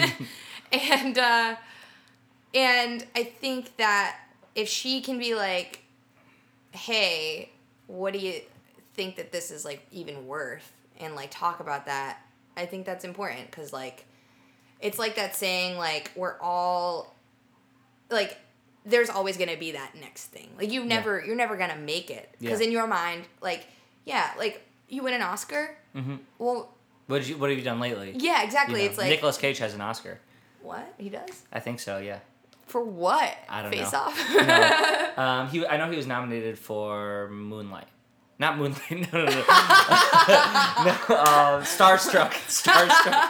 and uh, and I think that if she can be like, hey, what do you think that this is like even worth, and like talk about that, I think that's important, because like it's like that saying, like, we're all like, there's always gonna be that next thing, like you never you're never gonna make it, because Yeah. in your mind, like, yeah, like you win an Oscar, Mm-hmm. well, What did you What have you done lately? yeah, exactly. You know, It's like, Nicolas Cage has an Oscar. what he does I think so. Yeah. for what? I don't Face know. Off. No. Um, he I know he was nominated for Moonlight. Not Moonlight. No, no, no. no uh, Starstruck. Starstruck.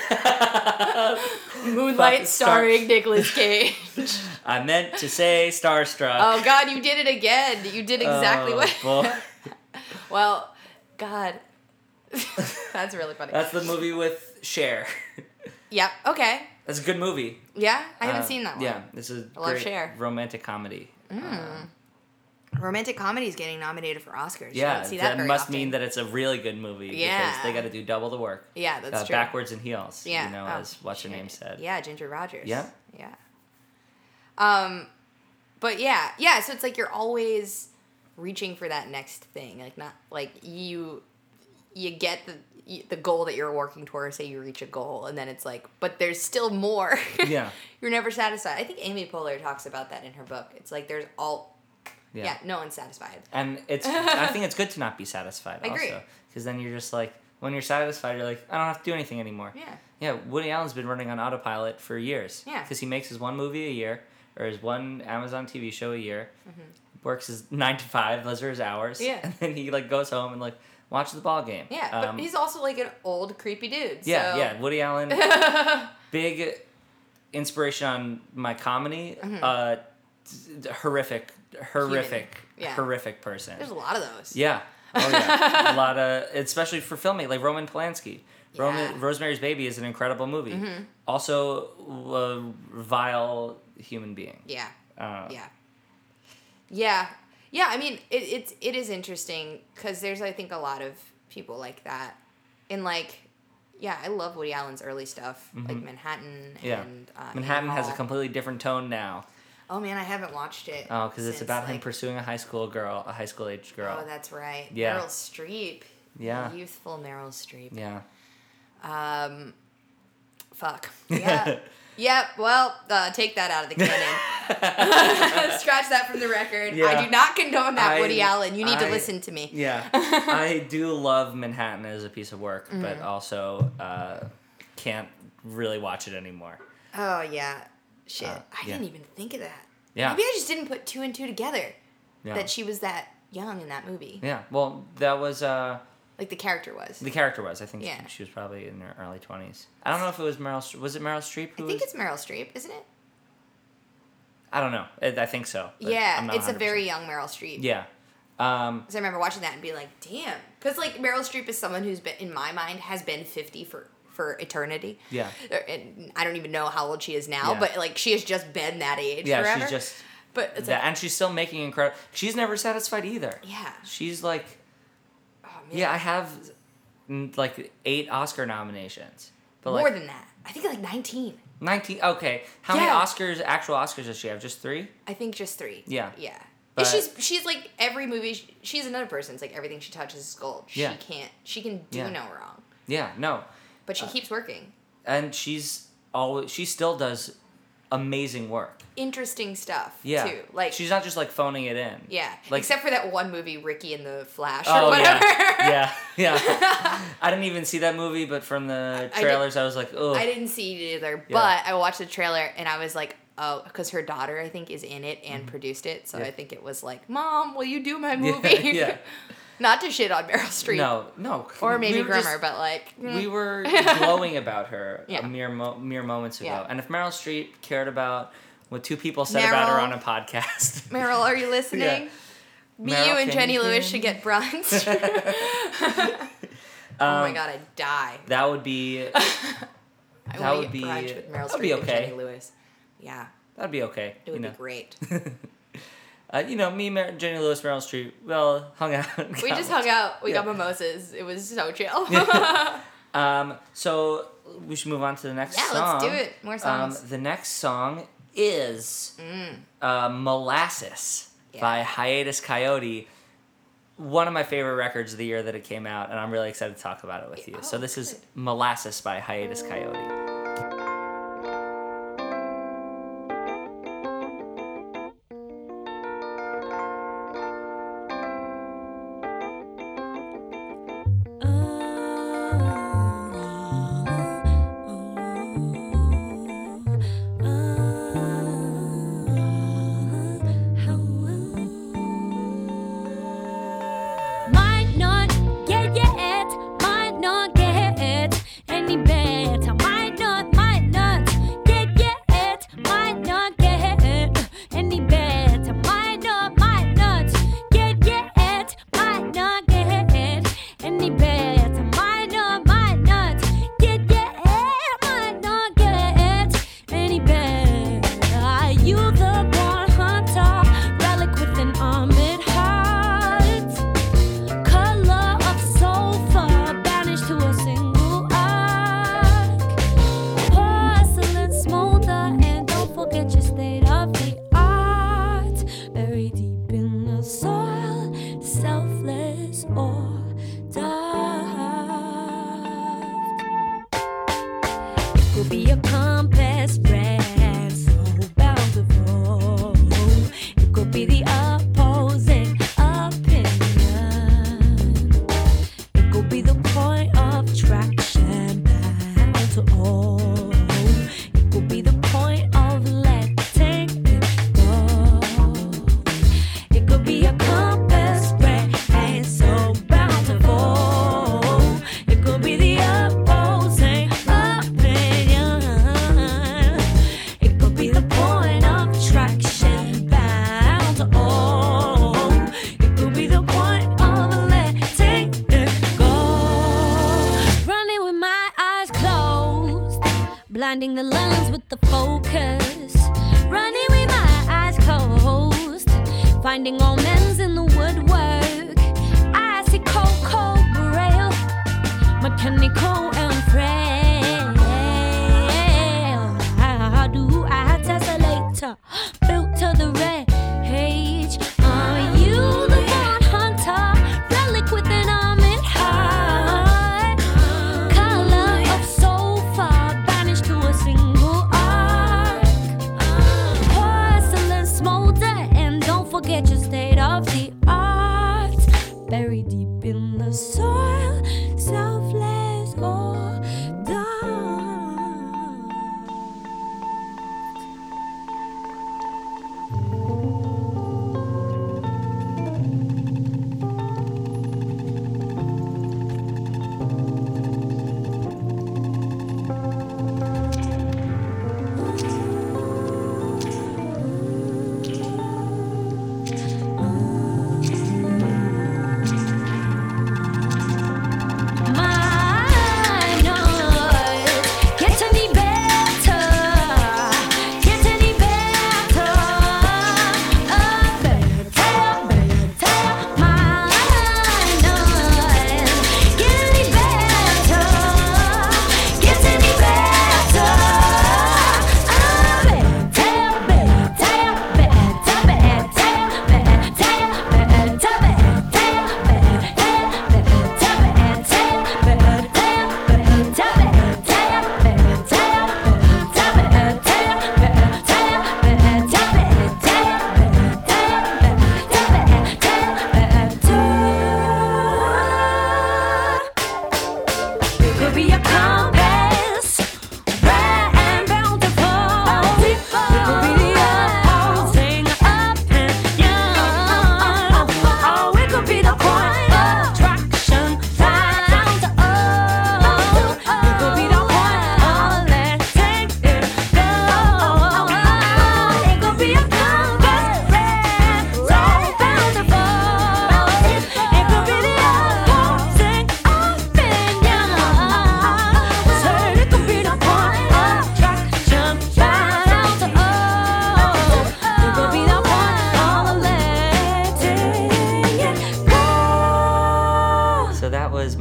Moonlight Fuck, Star- starring Nicolas Cage. I meant to say Starstruck. Oh God, you did it again. You did exactly Oh, what. well, Well, God, that's really funny. that's the movie with Cher. Yep. Okay. That's a good movie. Yeah, I haven't Uh, seen that one. Yeah, this is I love great Cher. romantic comedy. Um, Romantic comedies getting nominated for Oscars. You yeah, don't see that, that very must often. mean that it's a really good movie. Yeah. Because they got to do double the work. Yeah, that's uh, true. Backwards and heels. Yeah. You know, Oh, as what's her shit. name said. Yeah, Ginger Rogers. Yeah. Yeah. Um, but yeah, yeah. So it's like you're always reaching for that next thing. Like not like you, you get the you, the goal that you're working towards. Say you reach a goal, and then it's like, but there's still more. Yeah. You're never satisfied. I think Amy Poehler talks about that in her book. It's like there's all. Yeah. Yeah, no one's satisfied. And it's I think it's good to not be satisfied I agree. also. Because then you're just like, when you're satisfied, you're like, I don't have to do anything anymore. Yeah. Yeah, Woody Allen's been running on autopilot for years. Yeah. Because he makes his one movie a year, or his one Amazon T V show a year, works his nine to five, those are his hours. Mm-hmm. Yeah. And then he like goes home and like watches the ball game. Yeah, Um, but he's also like an old creepy dude. yeah, so. yeah. Woody Allen, big inspiration on my comedy. Mm-hmm. Uh, t- horrific, horrific, Yeah. horrific person. There's a lot of those. Yeah. Oh yeah. A lot of, especially for filmmaking, like Roman Polanski. Roman, Yeah. Rosemary's Baby is an incredible movie. Also, a vile human being. Yeah. Uh, Yeah. Yeah. Yeah, I mean, it, it's, it is interesting because there's, I think, a lot of people like that. And, like, yeah, I love Woody Allen's early stuff, like Manhattan Yeah. and uh, Manhattan Annie has a Hall. completely different tone now. Oh, man, I haven't watched it. Oh, because it's since, about him like- pursuing a high school girl, a high school age girl. Oh, that's right. Yeah. Meryl Streep. Yeah. Youthful Meryl Streep. Yeah. Um, fuck. Yeah. Yep. Well, uh, take that out of the canon. Scratch that from the record. Yeah. I do not condone that, I- Woody Allen. You need to I- listen to me. Yeah. I do love Manhattan as a piece of work, but Mm-hmm. also uh, can't really watch it anymore. Oh yeah. Shit, Uh, I yeah. didn't even think of that. Yeah. Maybe I just didn't put two and two together. Yeah. That she was that young in that movie. Yeah. Well, that was uh, Like the character was. the character was. I think Yeah. she was probably in her early twenties. I don't know if it was Meryl. Stre- Was it Meryl Streep? Who I think was? it's Meryl Streep, isn't it? I don't know. I, I think so. but I'm Yeah, not it's a one hundred percent. very young Meryl Streep. Yeah. Um, Because I remember watching that and being like, damn. Because, like, Meryl Streep is someone who's been, in my mind, has been fifty for, for eternity. Yeah. And I don't even know how old she is now, Yeah. but, like, she has just been that age yeah, forever. she's just. But it's that, like, and she's still making incredible. She's never satisfied either. yeah. She's like, Oh, man. yeah, I have mm, like eight Oscar nominations. But More like, than that. I think, like, nineteen. nineteen. Okay, how many Yeah. Oscars, actual Oscars, does she have? Just three? I think just three. Yeah. Yeah. But- she's she's like every movie. she- She's another person. It's like everything she touches is gold. She Yeah. can't. She can do Yeah. no wrong. Yeah, no, But she keeps working. and she's always she still does amazing work. Interesting stuff. Yeah, Too. Like she's not just like phoning it in. yeah. like Except for that one movie, Ricky and the Flash, or oh whatever. yeah, yeah, yeah. I didn't even see that movie, but from the I trailers, I, was like, oh, I didn't see it either, Yeah. but I watched the trailer and I was like, oh, because her daughter I think is in it and produced it, so Yeah. I think it was like, Mom, will you do my movie? yeah. Not to shit on Meryl Streep. No, no. Or maybe we were Grimmer, just- but like mm. We were glowing about her Yeah. a mere mo- mere moments ago, Yeah. and if Meryl Streep cared about what two people said about her Meryl. on a podcast, Meryl, are you listening? Me, Meryl, you, and can Jenny you Lewis hear should me? get brunch. oh my god, I'd die. that would be I that wanna would get be- brunch with Meryl that'd be Streep and okay. Jenny Lewis. Yeah, that'd be okay. it would you know, be great. uh, you know, me, Mer- Jenny Lewis, Meryl Streep, well, hung out. We just hung out. We got Yeah. mimosas. It was so chill. Um, so we should move on to the next Yeah, song. let's do it. More songs. Um, the next song is uh, Molasses Yeah. by Hiatus Coyote. One of my favorite records of the year that it came out, and I'm really excited to talk about it with you. Oh, so this is good. Molasses by Hiatus Coyote. Might not get yet, might not get any better. Might not, might not get yet, might not get any better. Might not, might not get yet, might not get any better. Might not, might not get yet, might not get any better. Are you the born hunter, relic with an armored heart? Color of sulfur banished to a single arc. Porcelain smolder, and don't forget your state of the art. Buried deep in the soil, selfless or daft. It could be a compass brand so bountiful. It could be the opposing opinion. It could be the point of traction bound to all. It could be the point of letting it go. It could be a compass brand so bountiful. It could be the opposing opinion. It could be the point of traction bound to all. It could be the point of letting it go. Running with my eyes closed, blinding the lens with the focus. Running with my eyes closed, finding omens in the woodwork. I see cold, cold braille, mechanical and frail. How do I tessellate, built to the rage? Are you the born hunter, relic with an armored heart? Color of sulfur banished to a single arc. Porcelain smolder, and don't forget your state of the art. Buried deep in the soil, selfless or daft.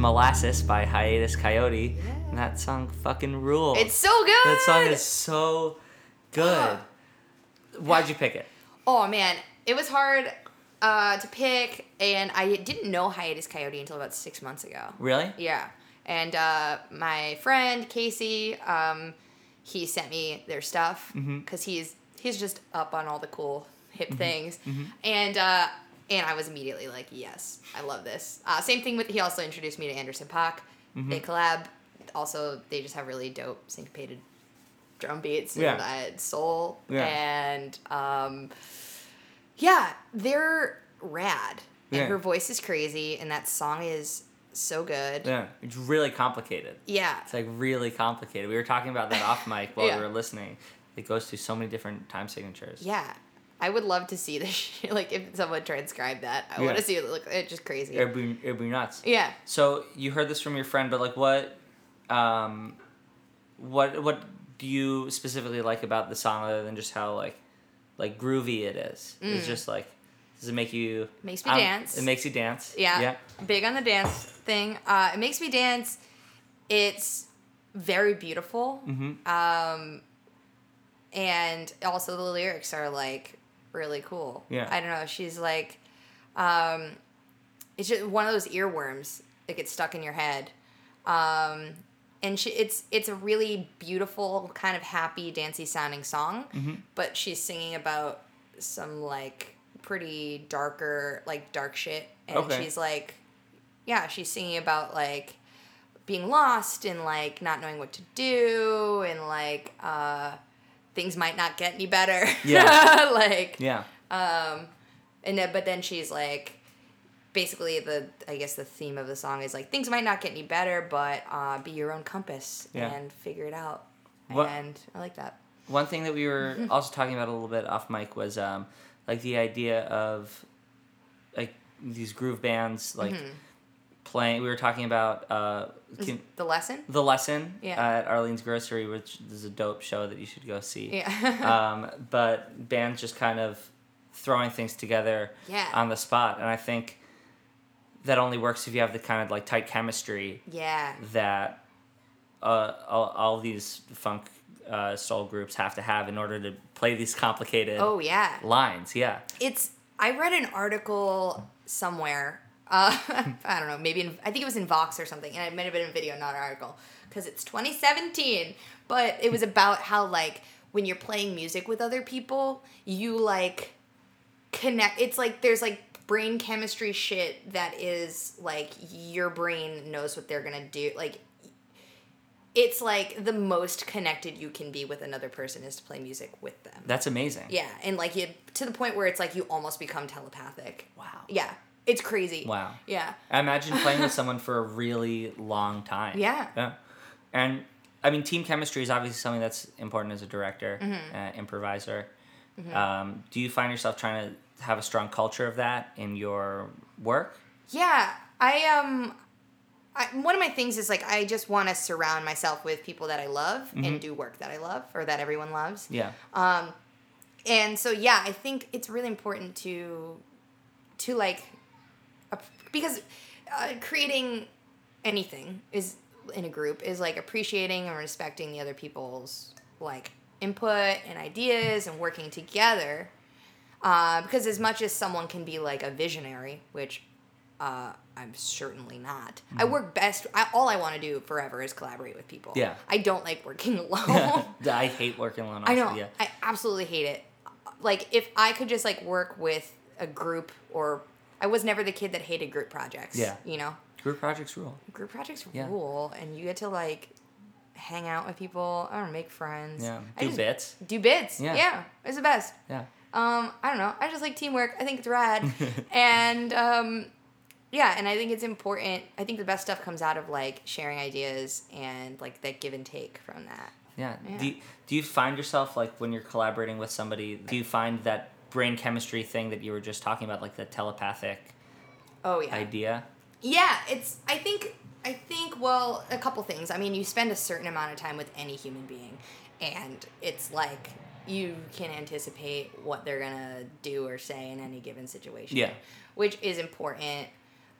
Molasses by Hiatus Coyote. Yeah. And that song fucking rules. It's so good. That song is so good. Why'd you pick it? Oh man, it was hard uh, to pick, and I didn't know Hiatus Coyote until about six months ago. Really? Yeah, and uh, my friend Casey, um, he sent me their stuff because Mm-hmm. he's he's just up on all the cool hip Mm-hmm. things, and uh, and I was immediately like, yes, I love this. Uh, same thing with he also introduced me to Anderson .Paak. Mm-hmm. They collab. Also, they just have really dope syncopated drum beats and Yeah. uh, soul Yeah. and um, yeah, they're rad. And Yeah. her voice is crazy, and that song is so good. Yeah. It's really complicated. Yeah. It's like really complicated. We were talking about that off mic while Yeah. we were listening. It goes through so many different time signatures. Yeah. I would love to see this shit. Like, if someone transcribed that, I Yeah. want to see it look, it's just crazy. It'd be, it'd be nuts. Yeah. So you heard this from your friend, but like what, um, what what do you specifically like about the song other than just how like, like groovy it is? It's just like, does it make you? Makes me um, dance. It makes you dance. Yeah. Yeah. Big on the dance thing. Uh, it makes me dance. It's very beautiful. Mm-hmm. Um, and also the lyrics are like really cool. Yeah. I don't know. She's like, um, it's just one of those earworms that gets stuck in your head. Um, and she, it's it's a really beautiful, kind of happy, dancey sounding song. Mm-hmm. But she's singing about some like pretty darker, like dark shit. And Okay. she's like, yeah, she's singing about like being lost and like not knowing what to do and like uh, things might not get any better. Yeah. like Yeah. um, and then but then she's like, basically the I guess the theme of the song is like things might not get any better, but uh, be your own compass Yeah. and figure it out. What- And I like that. One thing that we were also talking about a little bit off mic was um, like the idea of like these groove bands like playing. We were talking about uh, can, The lesson. The Lesson Yeah. at Arlene's Grocery, which is a dope show that you should go see. Yeah. um, but bands just kind of throwing things together Yeah. on the spot, and I think that only works if you have the kind of like tight chemistry yeah. that uh, all, all these funk uh, soul groups have to have in order to play these complicated Oh yeah. lines. Yeah. It's I read an article somewhere. Uh, I don't know, maybe in, I think it was in Vox or something, and it might have been a video, not an article, because it's twenty seventeen. But it was about how like when you're playing music with other people, you like connect. It's like there's like brain chemistry shit that is like your brain knows what they're gonna do. Like it's like the most connected you can be with another person is to play music with them. That's amazing. Yeah, and like you to the point where it's like you almost become telepathic. Wow. Yeah, it's crazy. Wow. Yeah. I imagine playing with someone for a really long time. Yeah. Yeah. And I mean, team chemistry is obviously something that's important as a director, Mm-hmm. uh, improviser. Um, do you find yourself trying to have a strong culture of that in your work? Yeah, I um, I, one of my things is like I just want to surround myself with people that I love and do work that I love or that everyone loves. Yeah. Um, and so yeah, I think it's really important to, to like, uh, because uh, creating anything is in a group is like appreciating and respecting the other people's like input and ideas and working together. Uh, because as much as someone can be like a visionary, which uh, I'm certainly not, Mm-hmm. I work best. I, all I want to do forever is collaborate with people. Yeah. I don't like working alone. I hate working alone. I Also. know. Yeah. I absolutely hate it. Like if I could just like work with a group, or I was never the kid that hated group projects. Yeah. You know, Group projects rule. group projects Yeah. rule, and you get to like hang out with people. I don't know, make friends. Yeah. I Do just- bits. Do bits. Yeah. Yeah. It's the best. Yeah. Um, I don't know. I just like teamwork. I think it's rad. and um, yeah, and I think it's important. I think the best stuff comes out of like sharing ideas and like that give and take from that. Yeah. Yeah. Do you, do you find yourself like when you're collaborating with somebody? Do you find that brain chemistry thing that you were just talking about, like the telepathic Oh yeah. idea? Yeah, it's I think I think well, a couple things. I mean, you spend a certain amount of time with any human being and it's like you can anticipate what they're going to do or say in any given situation. Yeah. Which is important.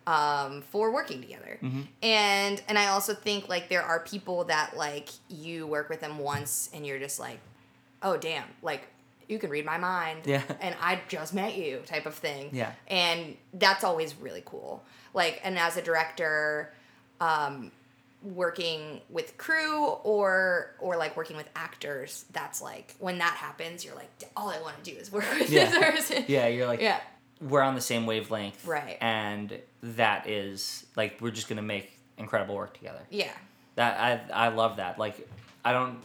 um, for working together. Mm-hmm. And and I also think like there are people that like you work with them once and you're just like, oh damn, like you can read my mind. Yeah. And I just met you type of thing. Yeah. And that's always really cool. Like, and as a director, um, working with crew or or like working with actors, that's like when that happens, you're like, all I want to do is work with Yeah. this person. Yeah, you're like, Yeah. we're on the same wavelength. Right. And that is, like, we're just going to make incredible work together. Yeah. That I I love that. Like, I don't,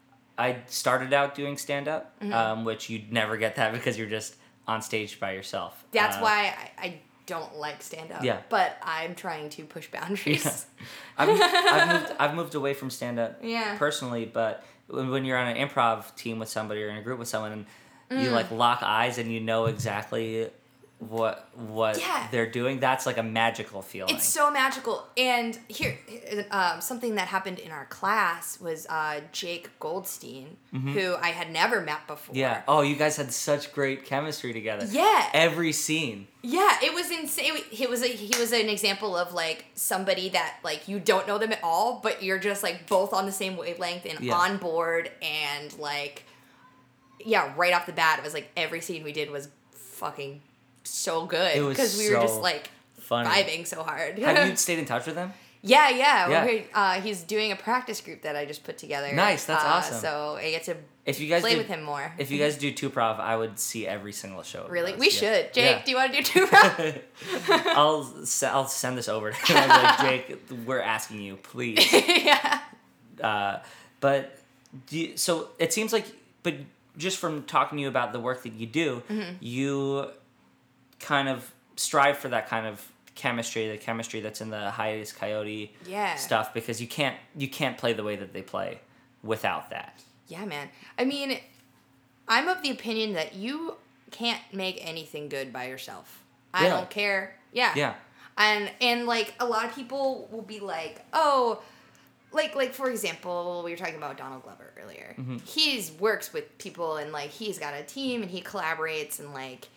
I started out doing stand-up, Mm-hmm. um, which you'd never get that because you're just on stage by yourself. That's Uh, why I, I don't like stand up. Yeah. But I'm trying to push boundaries. Yeah. I've, I've moved I've moved away from stand up Yeah. personally, but when, when you're on an improv team with somebody or in a group with someone and Mm. you like lock eyes and you know exactly what what Yeah. they're doing, that's like a magical feeling. It's so magical. And here, um, something that happened in our class was uh, Jake Goldstein, who I had never met before. Mm-hmm. yeah. Oh, you guys had such great chemistry together. Yeah. Every scene. Yeah, it was insane. He was a, he was an example of like somebody that like you don't know them at all, but you're just like both on the same wavelength and Yeah. on board and like yeah, right off the bat, it was like every scene we did was fucking so good It was because we were just so like funny. vibing so hard. Have you stayed in touch with them? Yeah, yeah. Yeah. We're, uh, he's doing a practice group that I just put together. Nice, that's uh, awesome. So I get to If you guys play did, with him more. If you guys do two prov, I would see every single show. of Really? yours. We Yeah. should. Jake, Yeah. do you want to do two rounds? I'll se- I'll send this over to him. I'm like, Jake, we're asking you, please. yeah. Uh, but do you, so it seems like, but just from talking to you about the work that you do, Mm-hmm. you kind of strive for that kind of chemistry, the chemistry that's in the Hiatus Coyote Yeah. stuff, because you can't you can't play the way that they play without that. Yeah, man. I mean, I'm of the opinion that you can't make anything good by yourself. I Really? don't care. Yeah. Yeah. And and like a lot of people will be like, "Oh, like like for example, we were talking about Donald Glover earlier. Mm-hmm. He's works with people and like he's got a team and he collaborates and like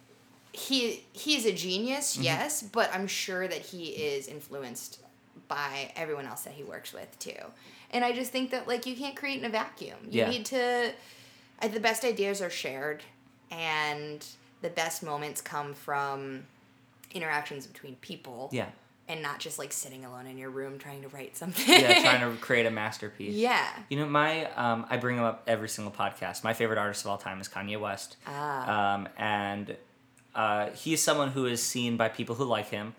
he he's a genius, Mm-hmm. yes, but I'm sure that he is influenced by everyone else that he works with too. And I just think that like you can't create in a vacuum. You Yeah. need to uh, the best ideas are shared and the best moments come from interactions between people. Yeah. And not just like sitting alone in your room trying to write something. Yeah, trying to create a masterpiece. Yeah. You know, my um, I bring him up every single podcast. My favorite artist of all time is Kanye West. Ah. Um, and uh, he's someone who is seen by people who like him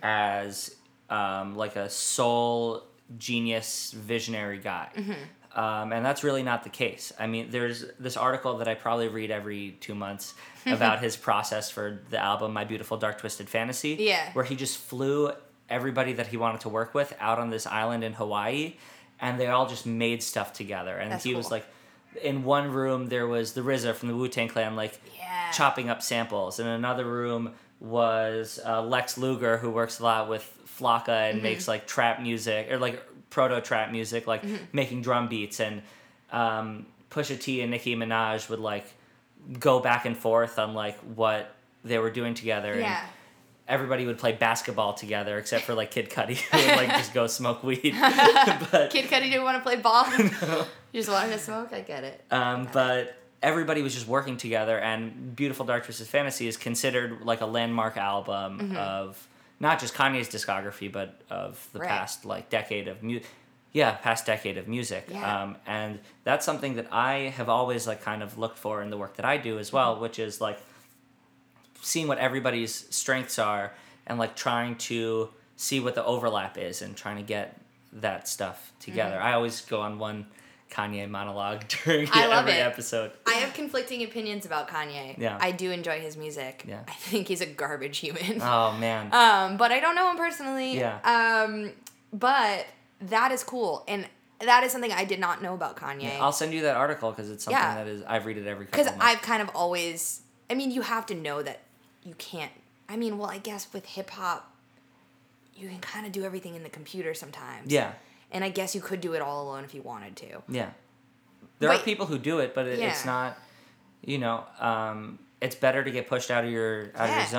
as um, like a soul genius visionary guy. Um, and that's really not the case. I mean, there's this article that I probably read every two months about his process for the album My Beautiful Dark Twisted Fantasy. Yeah. Where he just flew everybody that he wanted to work with out on this island in Hawaii, and they all just made stuff together. And That's he was cool. like, in one room there was the R Z A from the Wu-Tang Clan, like Yeah. chopping up samples. In another room was uh, Lex Luger, who works a lot with Flocka and Mm-hmm. makes like trap music or like proto trap music, like Mm-hmm. making drum beats. And um, Pusha T and Nicki Minaj would like go back and forth on like what they were doing together. Yeah. And everybody would play basketball together except for like Kid Cudi, who would like just go smoke weed. but Kid Cudi didn't want to play ball. You just wanted to smoke? I get it. um, but everybody was just working together, and Beautiful Dark Twisted Fantasy is considered like a landmark album Mm-hmm. of not just Kanye's discography, but of the Right. past like decade of music. Yeah, past decade of music. Yeah. Um, and that's something that I have always like kind of looked for in the work that I do as well, Mm-hmm. which is like seeing what everybody's strengths are and like trying to see what the overlap is and trying to get that stuff together. Mm-hmm. I always go on one Kanye monologue during I love every it. episode. I have conflicting opinions about Kanye. Yeah. I do enjoy his music. Yeah. I think he's a garbage human. Oh man. Um, but I don't know him personally. Yeah. Um, but that is cool. And that is something I did not know about Kanye. I'll send you that article because it's something Yeah. that is I've read it every couple Because of months. I've kind of always, I mean, you have to know that you can't, I mean, well, I guess with hip hop, you can kind of do everything in the computer sometimes. Yeah. And I guess you could do it all alone if you wanted to. Yeah. There are But- people who do it, but it, it's Yeah. not, you know, um, it's better to get pushed out of your out of Yeah. your zone.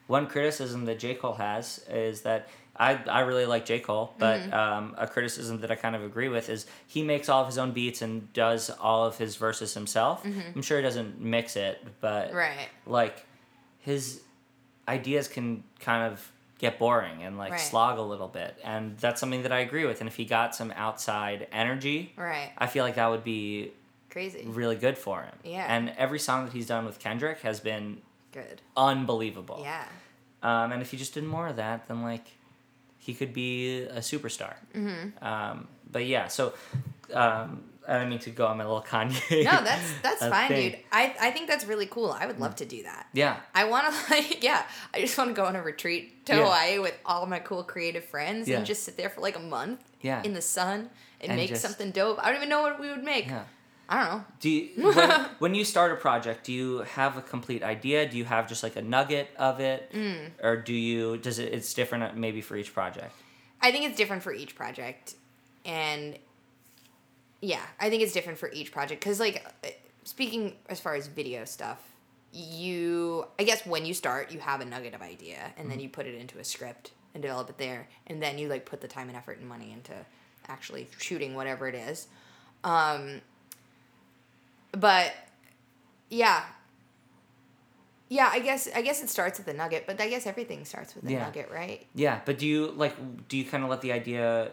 one criticism that J. Cole has is that I, I really like J. Cole, but Mm-hmm. um, a criticism that I kind of agree with is he makes all of his own beats and does all of his verses himself. Mm-hmm. I'm sure he doesn't mix it, but Right. like his ideas can kind of get boring and like Right. slog a little bit, and that's something that I agree with. And if he got some outside energy, Right. I feel like that would be Crazy. really good for him. Yeah. And every song that he's done with Kendrick has been Good. unbelievable. Yeah. Um, and if he just did more of that, then like he could be a superstar. Mm-hmm. Um, but yeah, so um, I don't mean to go on my little Kanye. No, that's that's uh, fine, thing. dude. I, I think that's really cool. I would love to do that. Yeah. I want to like yeah. I just want to go on a retreat to Yeah. Hawaii with all my cool creative friends Yeah. and just sit there for like a month. Yeah. In the sun and, And make just- something dope. I don't even know what we would make. Yeah. I don't know. Do you, when, when you start a project, do you have a complete idea? Do you have just like a nugget of it, Mm. or do you? Does it? It's different maybe for each project. I think it's different for each project, and yeah, I think it's different for each project because, like, uh, speaking as far as video stuff, you, I guess, when you start, you have a nugget of idea, and then you put it into a script and develop it there, and then you like put the time and effort and money into actually shooting whatever it is. Um, but yeah. Yeah, I guess I guess it starts with a nugget, but I guess everything starts with a Yeah. nugget, right? Yeah, but do you like? Do you kind of let the idea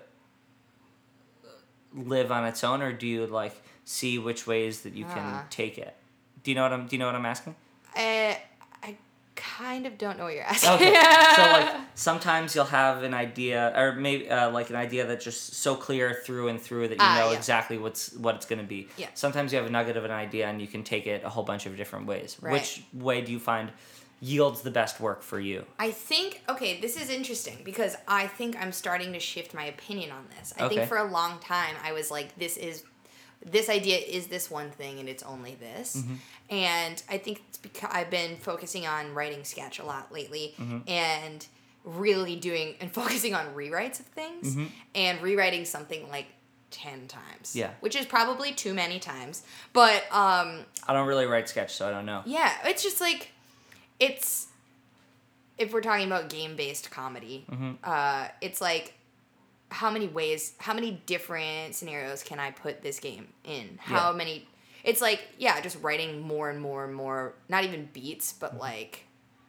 live on its own, or do you like see which ways that you can Ah. take it? Do you know what I'm? Do you know what I'm asking? Uh, I kind of don't know what you're asking. Okay, so like sometimes you'll have an idea, or maybe uh, like an idea that's just so clear through and through that you Ah, know yeah. exactly what's what it's gonna be. Yeah. Sometimes you have a nugget of an idea and you can take it a whole bunch of different ways. Right. Which way do you find yields the best work for you? I think, okay, this is interesting because I think I'm starting to shift my opinion on this. I Okay. think for a long time I was like, this is, this idea is this one thing and it's only this. Mm-hmm. And I think it's because I've been focusing on writing sketch a lot lately Mm-hmm. and really doing, and focusing on rewrites of things and rewriting something like ten times. Mm-hmm. Yeah. Which is probably too many times. But, um, I don't really write sketch, so I don't know. yeah, it's just like, it's, if we're talking about game-based comedy, Mm-hmm. uh, it's like, how many ways, how many different scenarios can I put this game in? How Yeah. many, it's like, yeah, just writing more and more and more, not even beats, but Mm-hmm. like,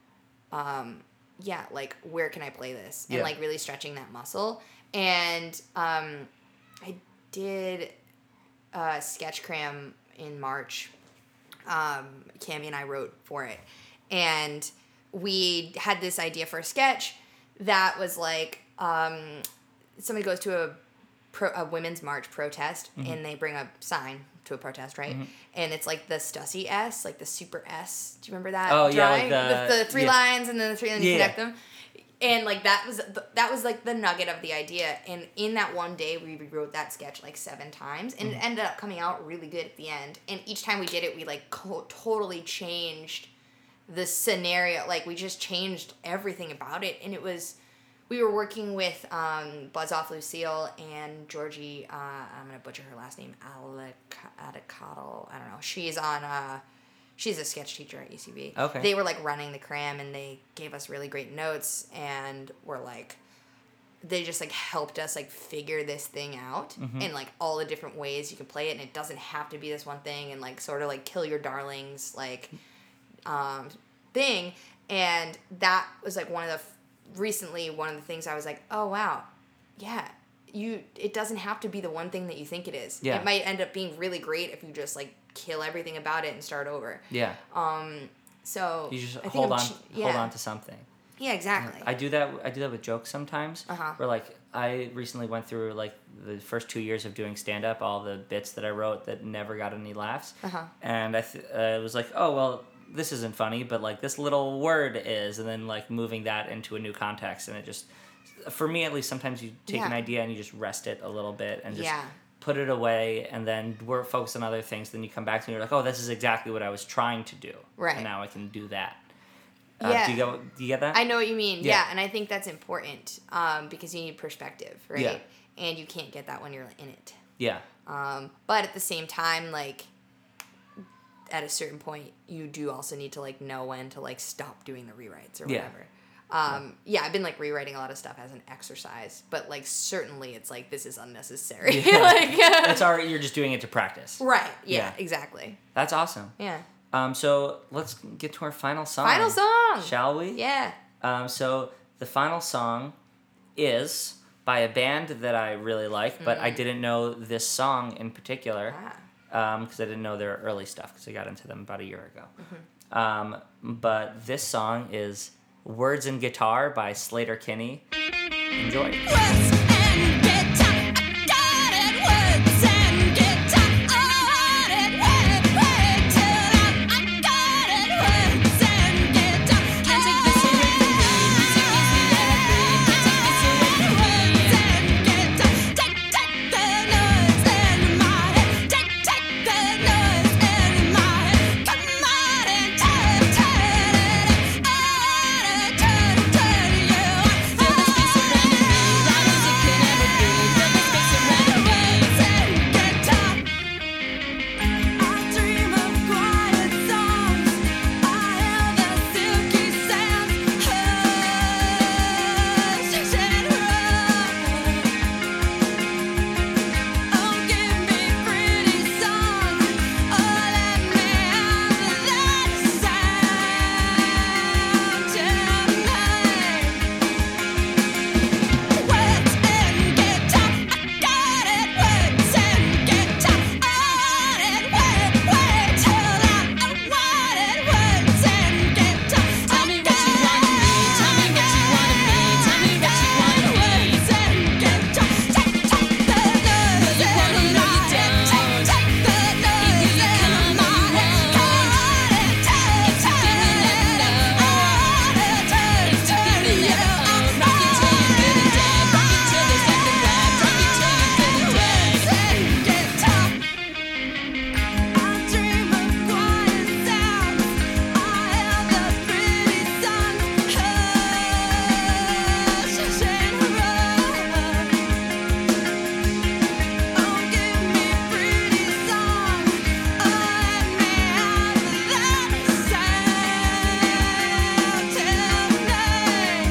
um, yeah, like, where can I play this? And Yeah. like really stretching that muscle. And um, I did uh, Sketch Cram in March. Um, Cammy and I wrote for it. And we had this idea for a sketch that was like, um, somebody goes to a, pro, a women's march protest and they bring a sign to a protest, right? And it's like the Stussy S, like the super S. Do you remember that? Oh, yeah, like drawing? the- the, the three yeah. lines and then the three, and then you Yeah. connect them. And like that was the, that was like the nugget of the idea. And in that one day, we rewrote that sketch like seven times, and it ended up coming out really good at the end. And each time we did it, we like co- totally changed the scenario. Like we just changed everything about it, and it was. We were working with um, Buzz Off Lucille and Georgie. Uh, I'm gonna butcher her last name. Adicottle. I don't know. She's on. Uh, she's a sketch teacher at U C B. Okay. They were like running the cram, and they gave us really great notes, and were like, they just like helped us like figure this thing out, and like all the different ways you can play it, and it doesn't have to be this one thing, and like sort of like kill your darlings like um, thing, and that was like one of the. Recently, one of the things I was like, oh wow, yeah, you. It doesn't have to be the one thing that you think it is. Yeah. It might end up being really great if you just like kill everything about it and start over. Yeah. Um. So You just I think hold I'm on, ch- yeah. hold on to something. Yeah, exactly. I do that. I do that with jokes sometimes. Uh-huh. Where like I recently went through like the first two years of doing stand up, all the bits that I wrote that never got any laughs, Uh-huh. and I th- uh, was like, oh well, this isn't funny, but like this little word is, and then like moving that into a new context, and it just, for me at least, sometimes you take an Yeah. idea and you just rest it a little bit and just Yeah. put it away, and then we're focused on other things. Then you come back to it and you're like, oh, this is exactly what I was trying to do, Right. and now I can do that. Uh, Yeah. Do you get? Do you get that? I know what you mean. Yeah. Yeah, and I think that's important um, because you need perspective, right? Yeah. And you can't get that when you're in it. Yeah. Um, but at the same time, like, at a certain point, you do also need to, like, know when to, like, stop doing the rewrites or Yeah. whatever. Um, yeah, I've been like rewriting a lot of stuff as an exercise, but like certainly it's like this is unnecessary. Yeah. like It's already, you're just doing it to practice. right. Yeah, Yeah. exactly. That's awesome. Yeah. Um, so let's get to our final song. Final song. Shall we? Yeah. Um, so the final song is by a band that I really like, but I didn't know this song in particular Ah. because I didn't know their early stuff because I got into them about a year ago. Um, but this song is Words and Guitar by Slater Kinney. Enjoy. Words and guitar, I got it. Words and guitar, I want it. Wait, wait till I, I got it. Words and guitar, can't take this away from me. Music is the air I breathe. Can't take this away from me. Words and guitar, take, take the noise in my head. Take, take the noise in my head. Come on and turn, turn it up. I wanna turn, turn you up. Feel the space surrounding me. Loud as it can ever be. Feel the space surrounding me. Words and guitar. I dream of quiet songs. I hear the silky sounds. Hush and run. Oh, give me pretty songs. Oh, let me have that sound tonight. Words and guitar, I got it. Words and guitar, I want it. Wait, wait till I, I want it. Words and guitar, tell me what you want of me. Tell me what you want of me. Tell me what you want of me. Words and guitar, take, take the noise in my head. Take, take the noise in my head. Come on and turn, turn it up. I wanna turn, turn you up. Rock it till you're good and dead. Rock it till there's nothing left. Rock it till you're good and dead. Words and guitar. I dream of quiet sounds. I hear the pretty songs. Hush and run. Oh, give me pretty songs. Oh, let me have that sound tonight.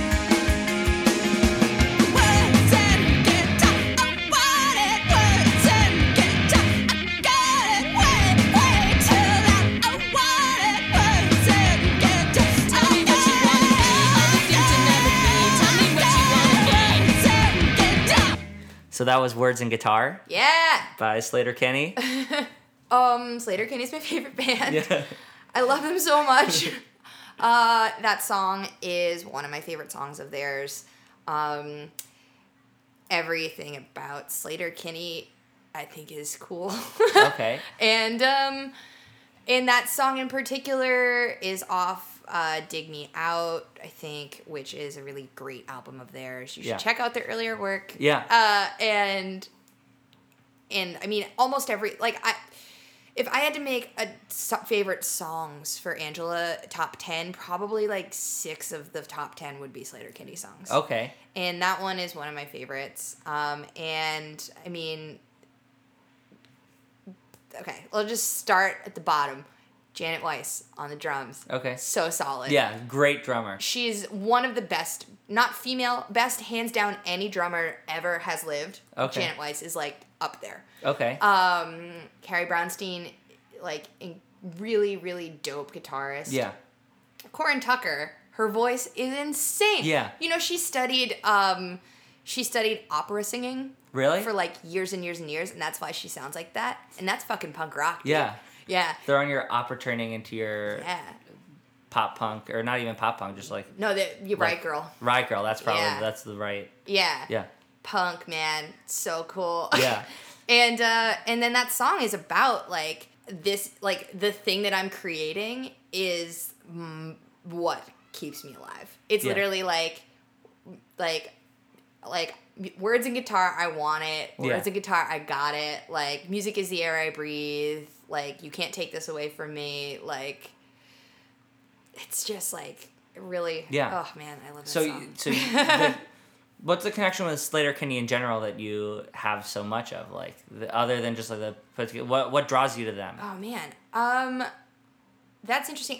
Words and guitar, I want it. Words and guitar, I got it. Wait, wait till I, I want it. Words and guitar, tell me what you want of me. All the things to never be. Tell me what you want of me. Words and guitar. So that was Words and Guitar Yeah. by Slater Kinney. Um, Slater Kinney's my favorite band. Yeah. I love them so much. uh, that song is one of my favorite songs of theirs. Um, everything about Slater Kinney, I think, is cool. Okay. And um, and that song in particular is off uh, Dig Me Out, I think, which is a really great album of theirs. You should Yeah. check out their earlier work. Yeah. Uh, and and I mean, almost every like I. If I had to make a so- favorite songs for Angela top ten, probably like six of the top ten would be Slater Kinney songs. Okay. And that one is one of my favorites. Um, and I mean, okay, we'll just start at the bottom. Janet Weiss on the drums. Okay. So solid. Yeah, great drummer. She's one of the best, not female, best hands down any drummer ever has lived. Okay. Janet Weiss is like up there. Okay. Um, Carrie Brownstein, like in, really, really dope guitarist. yeah. Corin Tucker, her voice is insane. Yeah. You know, she studied um she studied opera singing. Really? For like years and years and years, and that's why she sounds like that. And that's fucking punk rock, dude. Yeah. Yeah. Throwing your opera training into your Yeah. pop punk, or not even pop punk, just like No, that you're right, like- girl. Right Girl. That's probably Yeah. that's the right. Yeah. Yeah. Punk, man. So cool. Yeah. and uh and then that song is about like this like the thing that I'm creating is mm, what keeps me alive. It's Yeah. literally like like like words and guitar, I want it. Words Yeah. and guitar, I got it. Like music is the air I breathe. Like you can't take this away from me. Like it's just like really. Yeah. Oh man, I love that So, song. you- so you- the, what's the connection with Slater Kinney in general that you have so much of, like, the, other than just like the particular? What what draws you to them? Oh man, um, that's interesting.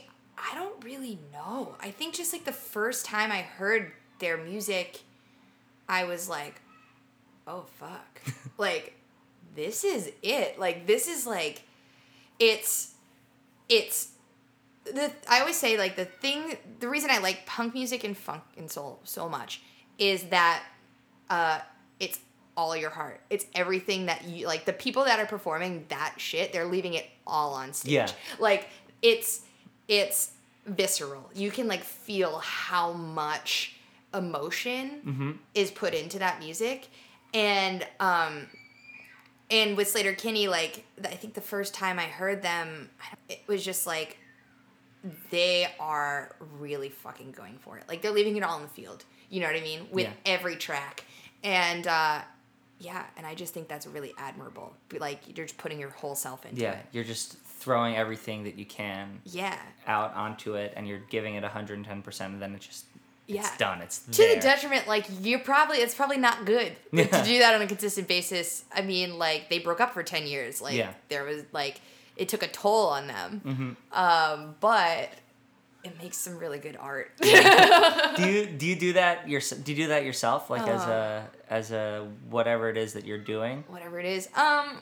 I don't really know. I think just like the first time I heard their music, I was like, oh fuck. Like, this is it. Like, this is like, it's, it's, the, I always say like the thing, the reason I like punk music and funk and soul so much is that uh, it's all your heart. It's everything that you, like the people that are performing that shit, they're leaving it all on stage. Yeah. Like, it's, it's visceral. You can like feel how much emotion mm-hmm. is put into that music. And um and with Sleater-Kinney, like I think the first time I heard them, it was just like they are really fucking going for it. Like they're leaving it all in the field. You know what I mean? With yeah. every track. And uh yeah, and I just think that's really admirable. Like you're just putting your whole self into yeah, it. Yeah, you're just throwing everything that you can yeah. out onto it, and you're giving it one hundred ten percent, and then it just it's yeah. done. It's to there. the detriment. Like you're probably it's probably not good like, to do that on a consistent basis. I mean, like they broke up for ten years. Like yeah. there was like it took a toll on them. Mm-hmm. Um, but it makes some really good art. Yeah. do you do you do that your do you do that yourself? Like uh, as a as a whatever it is that you're doing. Whatever it is. Um.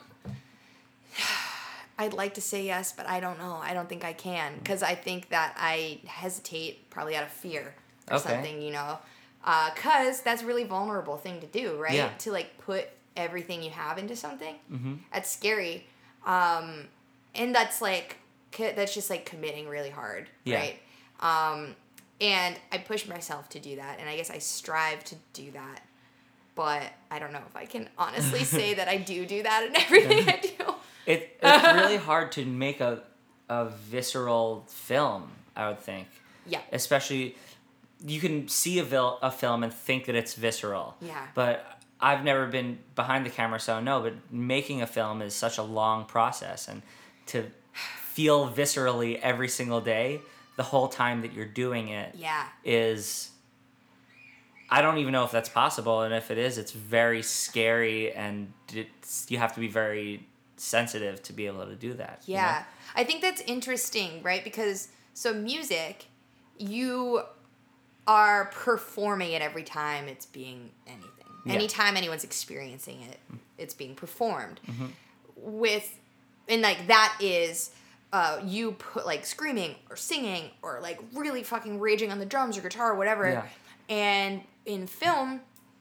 I'd like to say yes, but I don't know. I don't think I can because I think that I hesitate probably out of fear or okay. something, you know, because uh, that's a really vulnerable thing to do, right? Yeah. To like put everything you have into something. Mm-hmm. That's scary. Um, and that's like, that's just like committing really hard, yeah. right? Um, and I push myself to do that. And I guess I strive to do that. But I don't know if I can honestly say that I do do that in everything I do. It, it's really hard to make a a visceral film, I would think. Yeah. Especially, you can see a, vil- a film and think that it's visceral. Yeah. But I've never been behind the camera, so no, but making a film is such a long process. And to feel viscerally every single day, the whole time that you're doing it, yeah. is... I don't even know if that's possible, and if it is, it's very scary, and it's, you have to be very sensitive to be able to do that. Yeah. You know? I think that's interesting, right? Because, so music, you are performing it every time it's being anything. Yeah. Anytime anyone's experiencing it, it's being performed. Mm-hmm. With, and like that is... Uh, you put like screaming or singing or like really fucking raging on the drums or guitar or whatever. Yeah. And in film,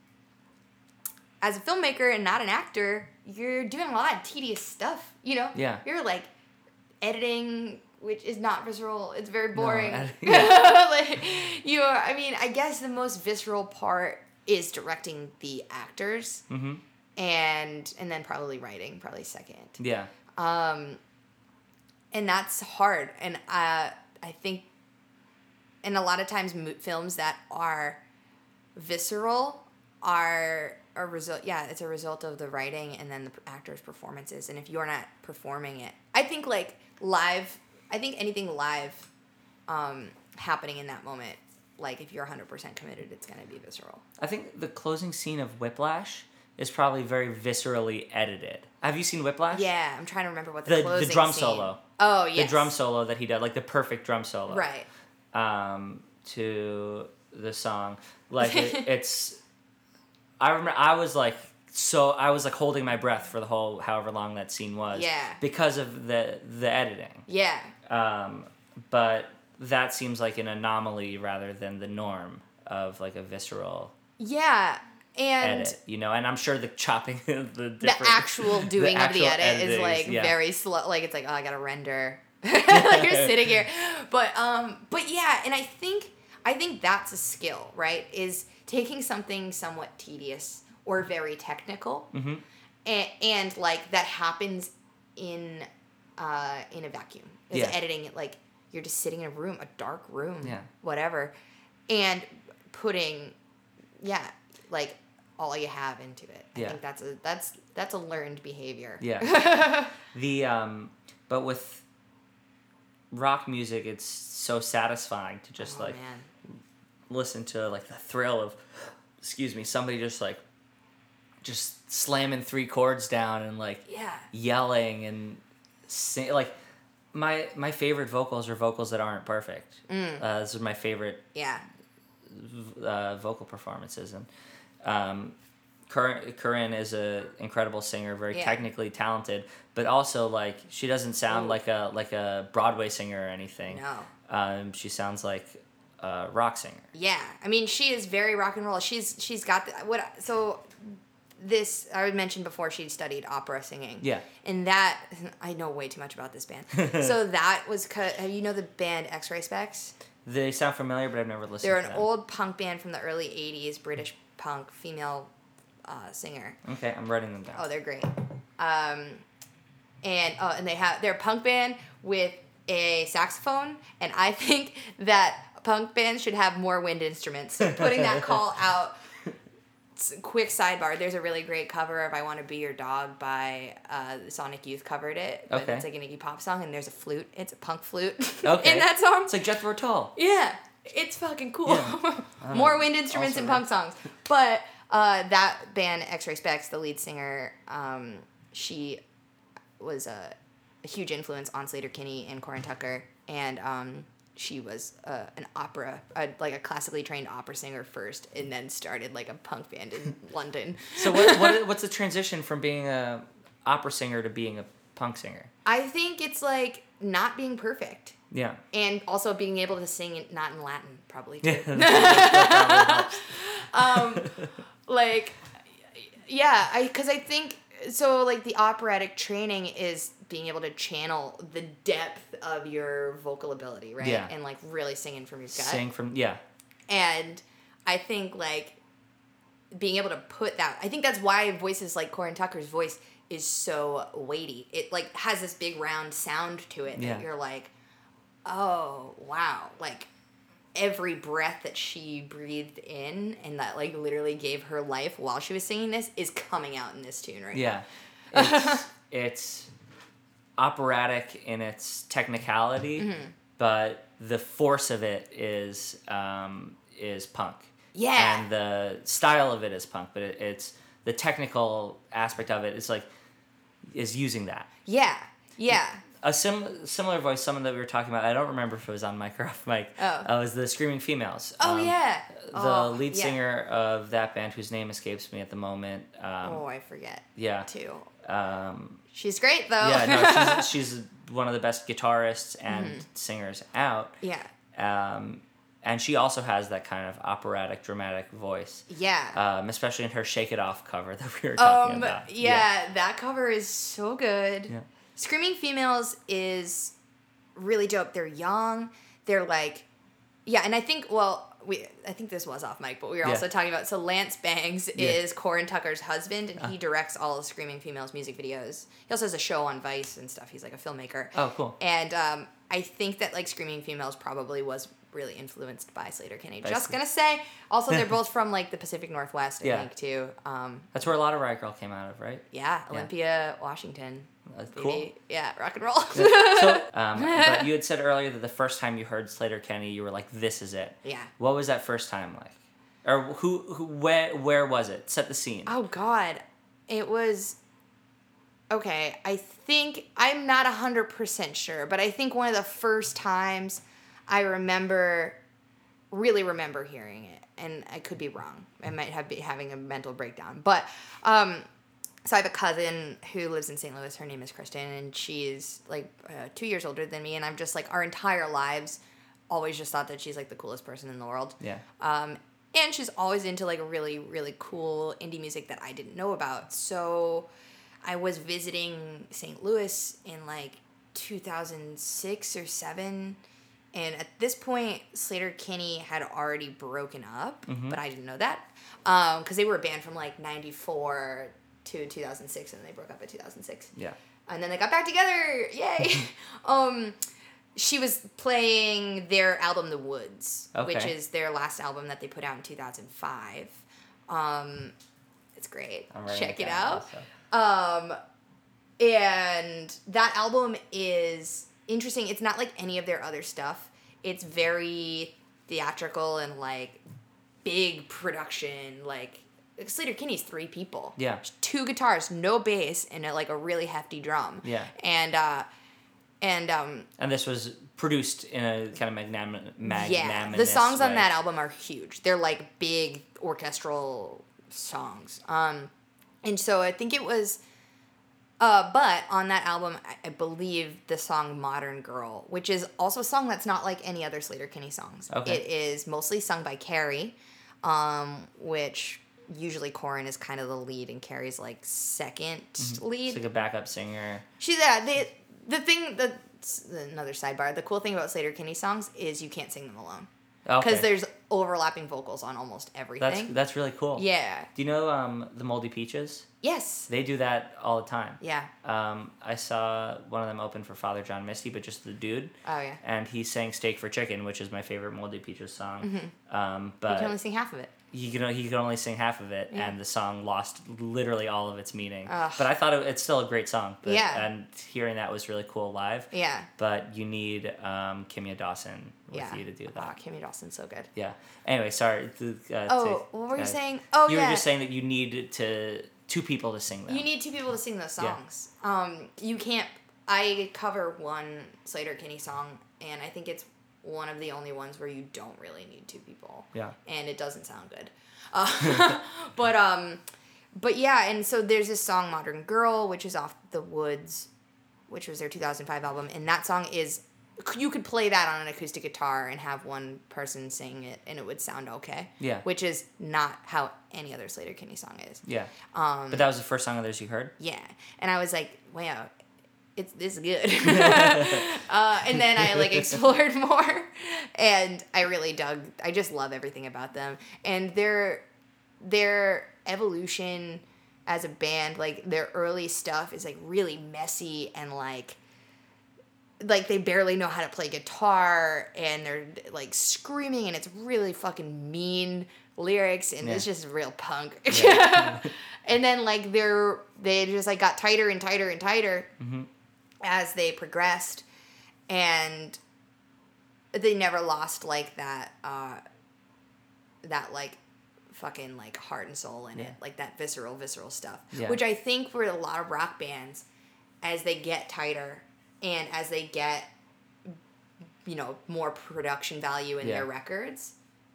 as a filmmaker and not an actor, you're doing a lot of tedious stuff, you know? Yeah. You're like editing, which is not visceral. It's very boring. No, yeah. Like, you are, I mean, I guess the most visceral part is directing the actors. Mm-hmm. And, and then probably writing, probably second. Yeah. Um, and that's hard. And uh, I think, and a lot of times mo- films that are visceral are a result, yeah, it's a result of the writing and then the actors' performances. And if you're not performing it, I think like live, I think anything live um, happening in that moment, like if you're one hundred percent committed, it's going to be visceral. I think the closing scene of Whiplash is probably very viscerally edited. Have you seen Whiplash? Yeah, I'm trying to remember what the, The, closing the drum scene. solo. Oh, yes. The drum solo that he did, like the perfect drum solo. Right. Um, to the song. Like, it, it's... I remember I was like, so I was like holding my breath for the whole, however long that scene was. Yeah. Because of the, the editing. Yeah. Um, but that seems like an anomaly rather than the norm of like a visceral Yeah. And edit, you know, and I'm sure the chopping, the different, the actual doing the of the actual edit is editing, like yeah. very slow. Like it's like, oh, I gotta render. Like you're sitting here, but um, but yeah, and I think I think that's a skill, right? Is taking something somewhat tedious or very technical, mm-hmm. and, and like that happens in uh in a vacuum. It's Yeah. editing it like you're just sitting in a room, a dark room, Yeah. whatever, and putting, yeah, like all you have into it. I Yeah. think that's a that's that's a learned behavior. Yeah. the um, but with rock music, it's so satisfying to just Oh, like man. listen to like the thrill of, excuse me, somebody just like just slamming three chords down and like Yeah. yelling and sing, like my my favorite vocals are vocals that aren't perfect. Mm. Uh, this is my favorite Yeah. uh, vocal performances, and um, Corinne, Corinne is a incredible singer, very Yeah. technically talented, but also like she doesn't sound Ooh. like a like a Broadway singer or anything. No. Um, she sounds like a rock singer. Yeah, I mean, she is very rock and roll. She's she's got the, what so. This I would mention before she studied opera singing. Yeah. And that I know way too much about this band. So that was cut. You know the band X-Ray Specs? They sound familiar, but I've never listened. They're to an them. old punk band from the early eighties, British punk, female uh, singer. Okay, I'm writing them down. Oh, they're great. Um, and oh, and they have they're a punk band with a saxophone, and I think that punk bands should have more wind instruments. So putting that call out. Quick sidebar, there's a really great cover of I Want to Be Your Dog by uh, the Sonic Youth covered it. But Okay. It's like an Iggy Pop song, and there's a flute. It's a punk flute Okay. in that song. It's like Jethro Tull. Yeah, it's fucking cool. Yeah. More wind instruments also in punk songs. But uh, that band, X-Ray Specs, the lead singer, um, she was a, a huge influence on Slater-Kinney and Corin Tucker, and um, she was uh, an opera, uh, like a classically trained opera singer first, and then started like a punk band in London. So what, what what's the transition from being a opera singer to being a punk singer? I think it's like not being perfect. Yeah. And also being able to sing it not in Latin, probably too. Yeah. um, like, yeah, I because I think so. Like the operatic training is being able to channel the depth of your vocal ability, right? Yeah. And like really singing from your gut. Sing from yeah. And I think like being able to put that, I think that's why voices like Corin Tucker's voice is so weighty. It like has this big round sound to it Yeah. that you're like, oh wow, like every breath that she breathed in and that like literally gave her life while she was singing this is coming out in this tune right Yeah. It's, it's operatic in its technicality, Mm-hmm. but the force of it is um, is punk. Yeah. And the style of it is punk, but it, it's the technical aspect of it is like is using that. Yeah. Yeah. A sim- similar voice, someone that we were talking about, I don't remember if it was on mic or off mic, Oh. uh, was the Screaming Females. Oh, Um, yeah. The Oh, lead yeah. singer of that band, whose name escapes me at the moment. Um, Oh, I forget. yeah. Too. Um, She's great though. yeah, no, she's, she's one of the best guitarists and Mm-hmm. singers out. Yeah. Um, and she also has that kind of operatic, dramatic voice. Yeah. Um, especially in her Shake It Off cover that we were talking Um, about. yeah, that cover is so good. Yeah. Screaming Females is really dope. They're young. They're like, yeah, and I think, well, we I think this was off mic, but we were Yeah. also talking about, so Lance Bangs Yeah. is Corin Tucker's husband, and Uh. he directs all of Screaming Females music videos. He also has a show on Vice and stuff. He's like a filmmaker. Oh, cool. And um, I think that like Screaming Females probably was really influenced by Slater-Kinney. Just Basically. gonna say. Also, they're both from like the Pacific Northwest, I Yeah. think, too. Um, That's where a lot of Riot Girl came out of, right? yeah, Olympia, Washington. That's Baby. cool. Yeah, rock and roll. So, um, but you had said earlier that the first time you heard Slater-Kinney, you were like, "This is it." Yeah. What was that first time like? Or who, who, where, where was it? Set the scene. Oh God, it was. Okay, I think I'm not a hundred percent sure, but I think one of the first times I remember, really remember hearing it, and I could be wrong. I might have be having a mental breakdown, but um. So I have a cousin who lives in Saint Louis. Her name is Kristen, and she's like uh, two years older than me. And I'm just like our entire lives, always just thought that she's like the coolest person in the world. Yeah. Um, and she's always into like really really cool indie music that I didn't know about. So I was visiting Saint Louis in like two thousand six or seven. And at this point, Slater-Kinney had already broken up, Mm-hmm. but I didn't know that because um, they were a band from like ninety-four to two thousand six, and they broke up in two thousand six. Yeah. And then they got back together. Yay! um, she was playing their album, The Woods, Okay. which is their last album that they put out in two thousand five. Um, it's great. I'm writing Check it down out. also. Um, and that album is interesting. It's not like any of their other stuff. It's very theatrical and like big production. Like Slater-Kinney's three people. Yeah. Two guitars, no bass, and a, like a really hefty drum. Yeah. And uh, And um, and this was produced in a kind of magnanimous yeah, the songs way. on that album are huge. They're like big orchestral songs. Um, and so I think it was, uh, but on that album, I, I believe the song Modern Girl, which is also a song that's not like any other Sleater-Kinney songs. Okay. It is mostly sung by Carrie, um, which usually Corin is kind of the lead and Carrie's like second Mm-hmm. lead. It's like a backup singer. She's, yeah, they, the thing, the, another sidebar, the cool thing about Sleater-Kinney songs is you can't sing them alone. Because Okay. there's overlapping vocals on almost everything. That's that's really cool. Yeah. Do you know um, the Moldy Peaches? Yes. They do that all the time. Yeah. Um, I saw one of them open for Father John Misty, but just the dude. Oh, yeah. And he sang "Steak for Chicken," which is my favorite Moldy Peaches song. Mm-hmm. Um, but You can only sing half of it. he could he could only sing half of it, Yeah. and the song lost literally all of its meaning. Ugh. But I thought it, it's still a great song. But, Yeah. And hearing that was really cool live. Yeah. But you need um, Kimya Dawson with Yeah. you to do Oh, that. Kimmy Dawson's so good. Yeah. Anyway, sorry. to- Uh, Oh, to, what were you uh, saying? Oh, you yeah. were just saying that you need to two people to sing them. You need two people to sing those Yeah. songs. Um, you can't. I cover one Sleater-Kinney song, and I think it's one of the only ones where you don't really need two people. Yeah. And it doesn't sound good. Uh, but um, but yeah, and so there's this song "Modern Girl," which is off The Woods, which was their two thousand five album, and that song is. You could play that on an acoustic guitar and have one person sing it, and it would sound okay. Yeah. Which is not how any other Sleater-Kinney song is. Yeah. Um, but that was the first song of theirs you heard? Yeah, and I was like, wow, it's this good. uh, and then I like explored more, and I really dug. I just love everything about them, and their their evolution as a band. Like their early stuff is like really messy and like. Like they barely know how to play guitar, and they're like screaming, and it's really fucking mean lyrics, and Yeah. it's just real punk. Yeah. And then like they're they just like got tighter and tighter and tighter Mm-hmm. as they progressed, and they never lost like that uh that like fucking like heart and soul in Yeah. it, like that visceral visceral stuff, Yeah. which I think for a lot of rock bands, as they get tighter and as they get, you know, more production value in Yeah. their records,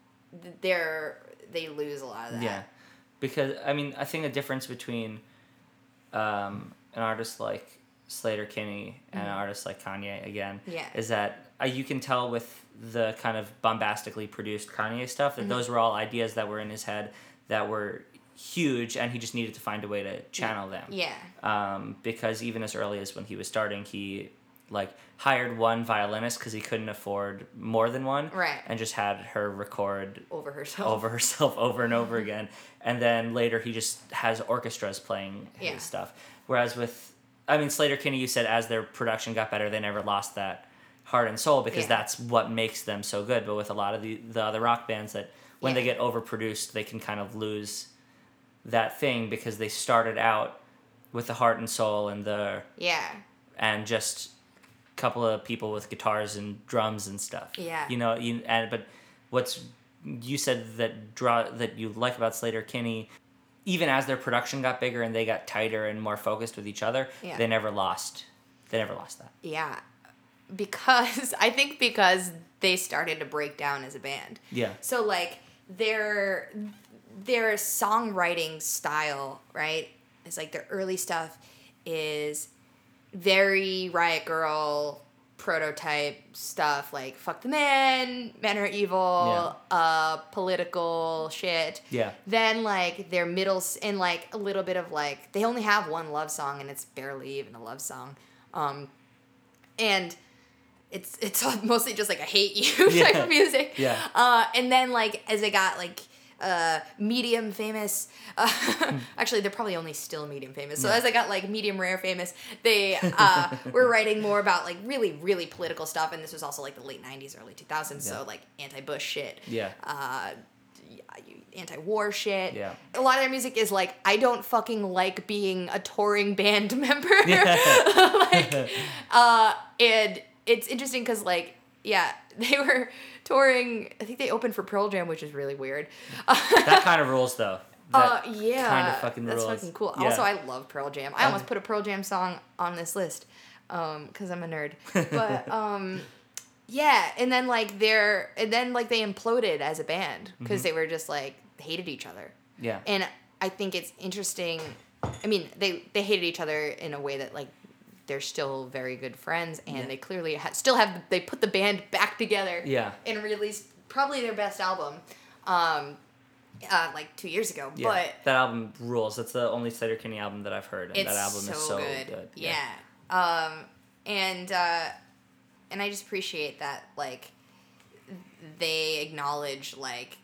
they're they lose a lot of that. Yeah. Because, I mean, I think the difference between um, an artist like Sleater-Kinney and an artist like Kanye, again, Mm-hmm. Yeah. is that uh, you can tell with the kind of bombastically produced Kanye stuff that Mm-hmm. those were all ideas that were in his head that were huge, and he just needed to find a way to channel them. Yeah. Um, because even as early as when he was starting, he like hired one violinist because he couldn't afford more than one, Right. and just had her record Over herself. over herself over and over again. And then later he just has orchestras playing his Yeah. stuff. Whereas with, I mean, Sleater-Kinney, you said as their production got better, they never lost that heart and soul because Yeah. that's what makes them so good. But with a lot of the, the other rock bands, that when they Yeah. get overproduced, they can kind of lose that thing because they started out with the heart and soul and the Yeah. and just a couple of people with guitars and drums and stuff. Yeah. You know, you and but what's you said that draw that you like about Sleater-Kinney, even as their production got bigger and they got tighter and more focused with each other, Yeah. they never lost. They never lost that. Yeah. Because I think because they started to break down as a band. Yeah. So like their their songwriting style, right? It's like their early stuff is very Riot Girl prototype stuff, like fuck the men, men are evil, uh political shit. Yeah. Then like their middle s- and like a little bit of like they only have one love song and it's barely even a love song. Um and it's it's mostly just like a hate you type Yeah. of music. Yeah. Uh, and then like as they got like uh, medium famous, uh, actually they're probably only still medium famous. So Yeah. as they got like medium rare famous, they uh, were writing more about like really really political stuff. And this was also like the late nineties, early two thousands. Yeah. So like anti-Bush shit. Yeah. Uh, anti-war shit. Yeah. A lot of their music is like, I don't fucking like being a touring band member. like, uh, and it's interesting because like, yeah, they were touring. I think they opened for Pearl Jam, which is really weird. That kind of rules though. Uh, That yeah, kind of fucking that's rules. fucking cool. Yeah. Also, I love Pearl Jam. I Um, almost put a Pearl Jam song on this list. um, because I'm a nerd. But um, yeah, and then like they're and then like they imploded as a band because Mm-hmm. they were just like hated each other. Yeah. And I think it's interesting. I mean, they they hated each other in a way that like they're still very good friends, and Yeah. they clearly ha- still have they put the band back together. Yeah. And released probably their best album, um, uh, like two years ago. Yeah. But That album rules. That's the only Slater Kinney album that I've heard, and it's that album so is so good. good. Yeah. Um, and uh, and I just appreciate that like they acknowledge like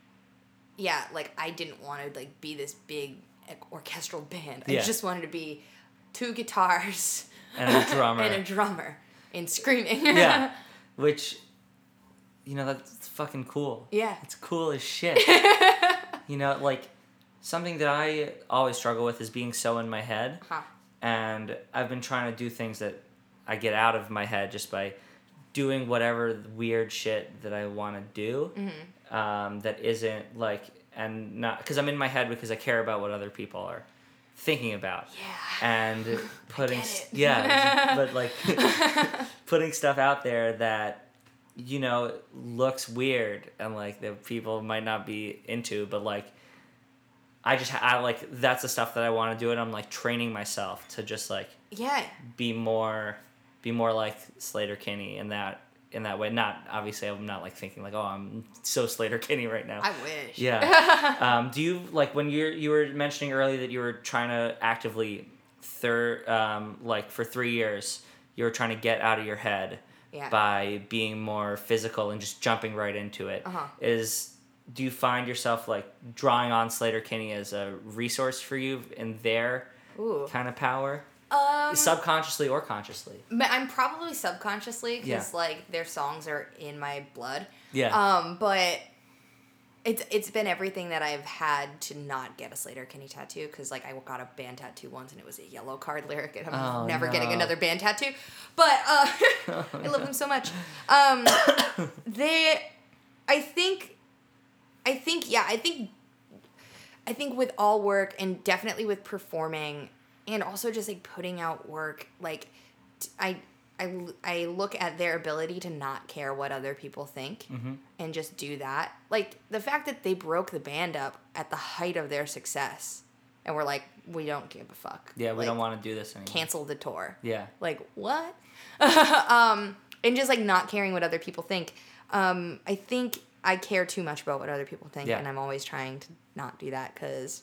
yeah like I didn't want to like be this big orchestral band. I Yeah. just wanted to be two guitars And a drummer. and a drummer and screaming. Yeah. Which, you know, that's fucking cool. Yeah. It's cool as shit. You know, like, something that I always struggle with is being so in my head. Huh. And I've been trying to do things that I get out of my head just by doing whatever weird shit that I want to do. Mm-hmm. Um, that isn't, like, and not, because I'm in my head because I care about what other people are thinking about. Yeah. And putting, get s- it. yeah, but like, putting stuff out there that, you know, looks weird and like that people might not be into, but like, I just, ha- I like, that's the stuff that I want to do, and I'm like training myself to just like Yeah. be more, be more like Slater Kinney in that, in that way. Not, obviously, I'm not like thinking like, oh, I'm so Slater Kinney right now. I wish. Yeah. um, do you, like, when you're, you were mentioning earlier that you were trying to actively, thir- um, like, for three years, you were trying to get out of your head Yeah. by being more physical and just jumping right into it. Uh-huh. Is, do you find yourself, like, drawing on Slater Kinney as a resource for you in their Ooh. kind of power? Um, Subconsciously or consciously? but I'm probably subconsciously because Yeah. like their songs are in my blood. Yeah. Um, but it's it's been everything that I've had to not get a Slater Kinney tattoo because like I got a band tattoo once and it was a yellow card lyric and I'm Oh, never getting no. another band tattoo. But uh, I love them so much. Um, they, I think, I think yeah, I think, I think with all work and definitely with performing and also just like putting out work, like t- I. I, I look at their ability to not care what other people think Mm-hmm. and just do that. Like, the fact that they broke the band up at the height of their success and were like, we don't give a fuck. Yeah, we Like, don't want to do this anymore. cancel the tour. Yeah. Like, what? um, and just, like, not caring what other people think. Um, I think I care too much about what other people think, Yeah. and I'm always trying to not do that because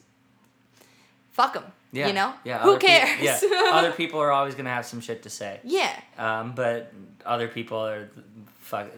fuck them. Yeah. You know? Yeah. Who other peop- cares? yeah. Other people are always going to have some shit to say. Yeah. Um, but other people are, fuck,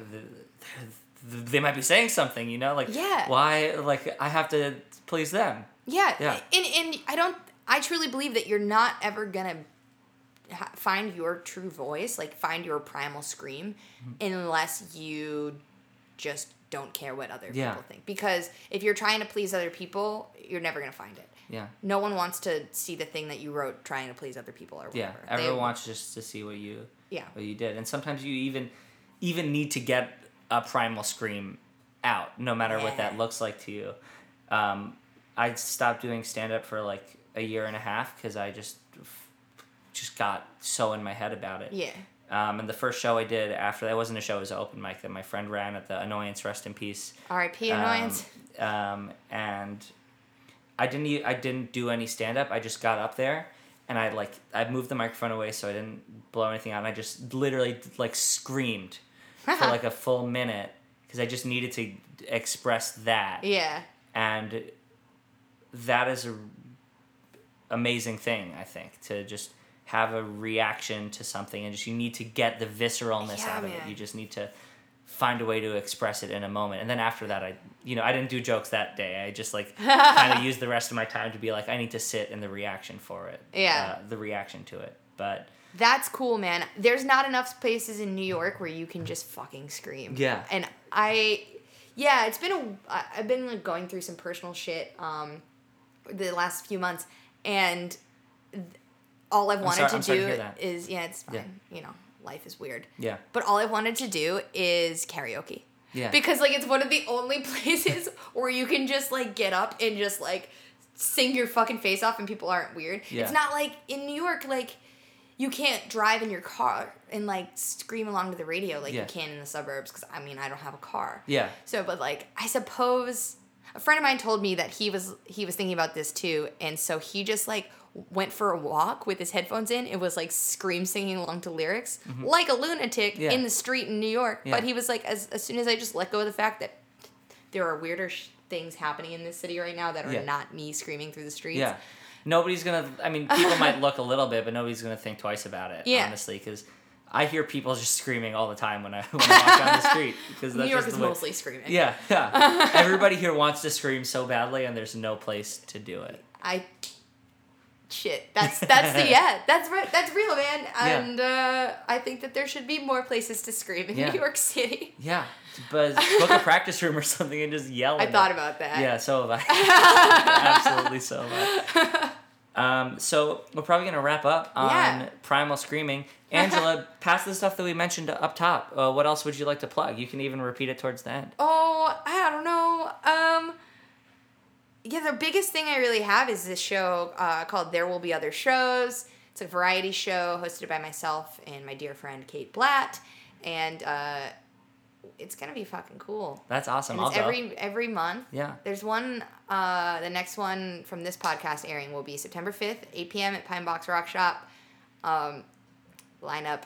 they might be saying something, you know? Like, Yeah. why, like, I have to please them. Yeah. Yeah. And, and I don't, I truly believe that you're not ever going to ha- find your true voice, like find your primal scream, Mm-hmm. unless you just don't care what other Yeah. people think. Because if you're trying to please other people, you're never going to find it. Yeah. No one wants to see the thing that you wrote trying to please other people or Yeah. whatever. Everyone They- wants just to see what you, Yeah. what you did. And sometimes you even, even need to get a primal scream out, no matter what that Yeah. looks like to you. Um, I stopped doing stand-up for like a year and a half because I just, just got so in my head about it. Yeah. Um, and the first show I did after that wasn't a show, it was an open mic that my friend ran at the Annoyance, rest in peace. R I P Um, Annoyance. Um, and I didn't e- I didn't do any stand up. I just got up there and I like I moved the microphone away so I didn't blow anything out. And I just literally like screamed for like a full minute because I just needed to express that. Yeah. And that is a amazing thing, I think, to just have a reaction to something and just you need to get the visceralness Yeah, out of it. man. You just need to find a way to express it in a moment. And then after that, I, you know, I didn't do jokes that day. I just like kind of used the rest of my time to be like, I need to sit in the reaction for it. Yeah. Uh, the reaction to it. But That's cool, man. There's not enough places in New York where you can just fucking scream. Yeah. And I, yeah, it's been a, I- I've been like going through some personal shit um, the last few months, and th- all I've I'm wanted sorry- to I'm sorry do to hear that. is, yeah, it's fine. Yeah. You know, life is weird. yeah. But all I've wanted to do is karaoke. Yeah. Because like it's one of the only places where you can just like get up and just like sing your fucking face off and people aren't weird. Yeah. It's not like in New York, like you can't drive in your car and like scream along to the radio like Yeah. you can in the suburbs because I mean I don't have a car. Yeah. So, but like I suppose a friend of mine told me that he was he was thinking about this too, and so he just like went for a walk with his headphones in. It was like scream singing along to lyrics Mm-hmm. like a lunatic Yeah. in the street in New York. Yeah. But he was like, as as soon as I just let go of the fact that there are weirder sh- things happening in this city right now that are Yeah. not me screaming through the streets. Yeah. Nobody's gonna. I mean, people might look a little bit, but nobody's gonna think twice about it. Yeah. Honestly, because I hear people just screaming all the time when I when I walk down the street. Because New that's York just is the way- mostly screaming. Yeah, yeah. Everybody here wants to scream so badly, and there's no place to do it. I shit. That's that's the yeah. That's right. That's real, man. And uh, I think that there should be more places to scream in Yeah. New York City. Yeah, but book a practice room or something and just yell. I at thought them. about that. Yeah, so have I. Absolutely, so have I. Um, so we're probably gonna wrap up on Yeah. Primal Screaming. Angela, past the stuff that we mentioned up top, uh, what else would you like to plug? You can even repeat it towards the end. Oh, I don't know. Um, yeah, the biggest thing I really have is this show uh, called There Will Be Other Shows. It's a variety show hosted by myself and my dear friend Kate Blatt, and uh, it's gonna be fucking cool. That's awesome. And I'll it's go. every every month. Yeah. There's one. Uh, the next one from this podcast airing will be September fifth, eight p.m. at Pine Box Rock Shop. Um, lineup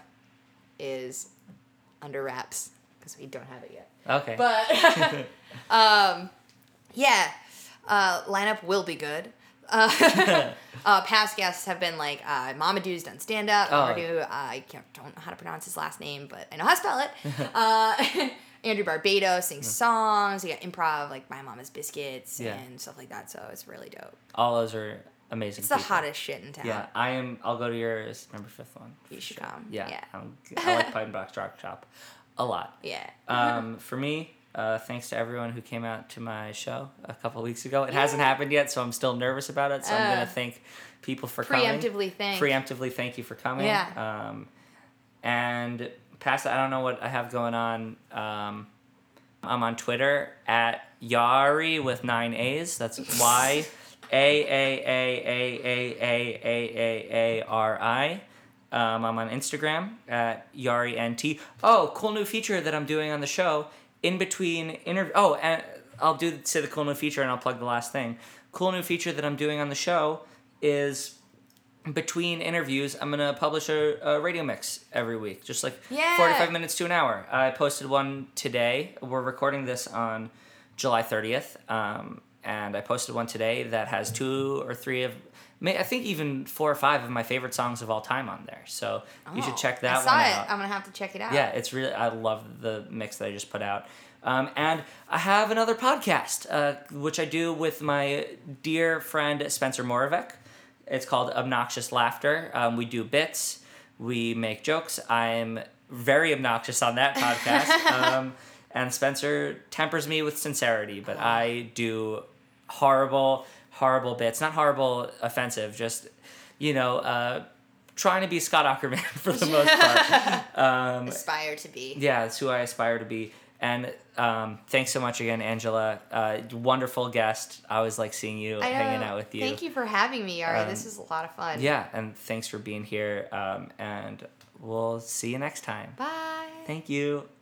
is under wraps because we don't have it yet. Okay. But um, yeah, uh, lineup will be good. Uh, uh, past guests have been like uh, Mama Doo's done stand up. Oh. Mardu, uh, I can't, don't know how to pronounce his last name, but I know how to spell it. Uh, Andrew Barbado sings songs. You got improv like My Mama's Biscuits Yeah. and stuff like that. So it's really dope. All those are amazing. It's the people. hottest shit in town. Yeah, I am. I'll go to your September fifth one. You should come. Yeah, Yeah. I'm, I like Pine Box Rock Shop a lot. Yeah. Um, for me, uh, thanks to everyone who came out to my show a couple weeks ago. It hasn't happened yet, so I'm still nervous about it. So I'm Uh, gonna thank people for coming. Preemptively thank. Preemptively, thank you for coming. Yeah. Um, and past that, I don't know what I have going on. Um, I'm on Twitter at Yari with nine A's. That's Y A A A A A A A A A R I. Um, I'm on Instagram at Yari N T. Oh, cool new feature that I'm doing on the show. In between interview. Oh, and I'll do say the cool new feature and I'll plug the last thing. Cool new feature that I'm doing on the show is between interviews, I'm gonna publish a, a radio mix every week, just like Yeah. forty-five minutes to an hour. I posted one today. We're recording this on July thirtieth, um, and I posted one today that has two or three of, may- I think even four or five of my favorite songs of all time on there. So you should Oh, check that I saw one it. out. I'm gonna have to check it out. Yeah, it's really, I love the mix that I just put out. Um, and I have another podcast, uh, which I do with my dear friend Spencer Moravec. It's called Obnoxious Laughter. Um, we do bits, we make jokes. I'm very obnoxious on that podcast. um, and Spencer tempers me with sincerity, but I do horrible, horrible bits. Not horrible, offensive, just, you know, uh, trying to be Scott Aukerman for the most part. Um, Aspire to be. yeah, that's who I aspire to be. And um, thanks so much again, Angela. Uh, wonderful guest. I always like seeing you, I know. hanging out with you. Thank you for having me, Yari. Um, this is a lot of fun. Yeah, and thanks for being here. Um, and we'll see you next time. Bye. Thank you.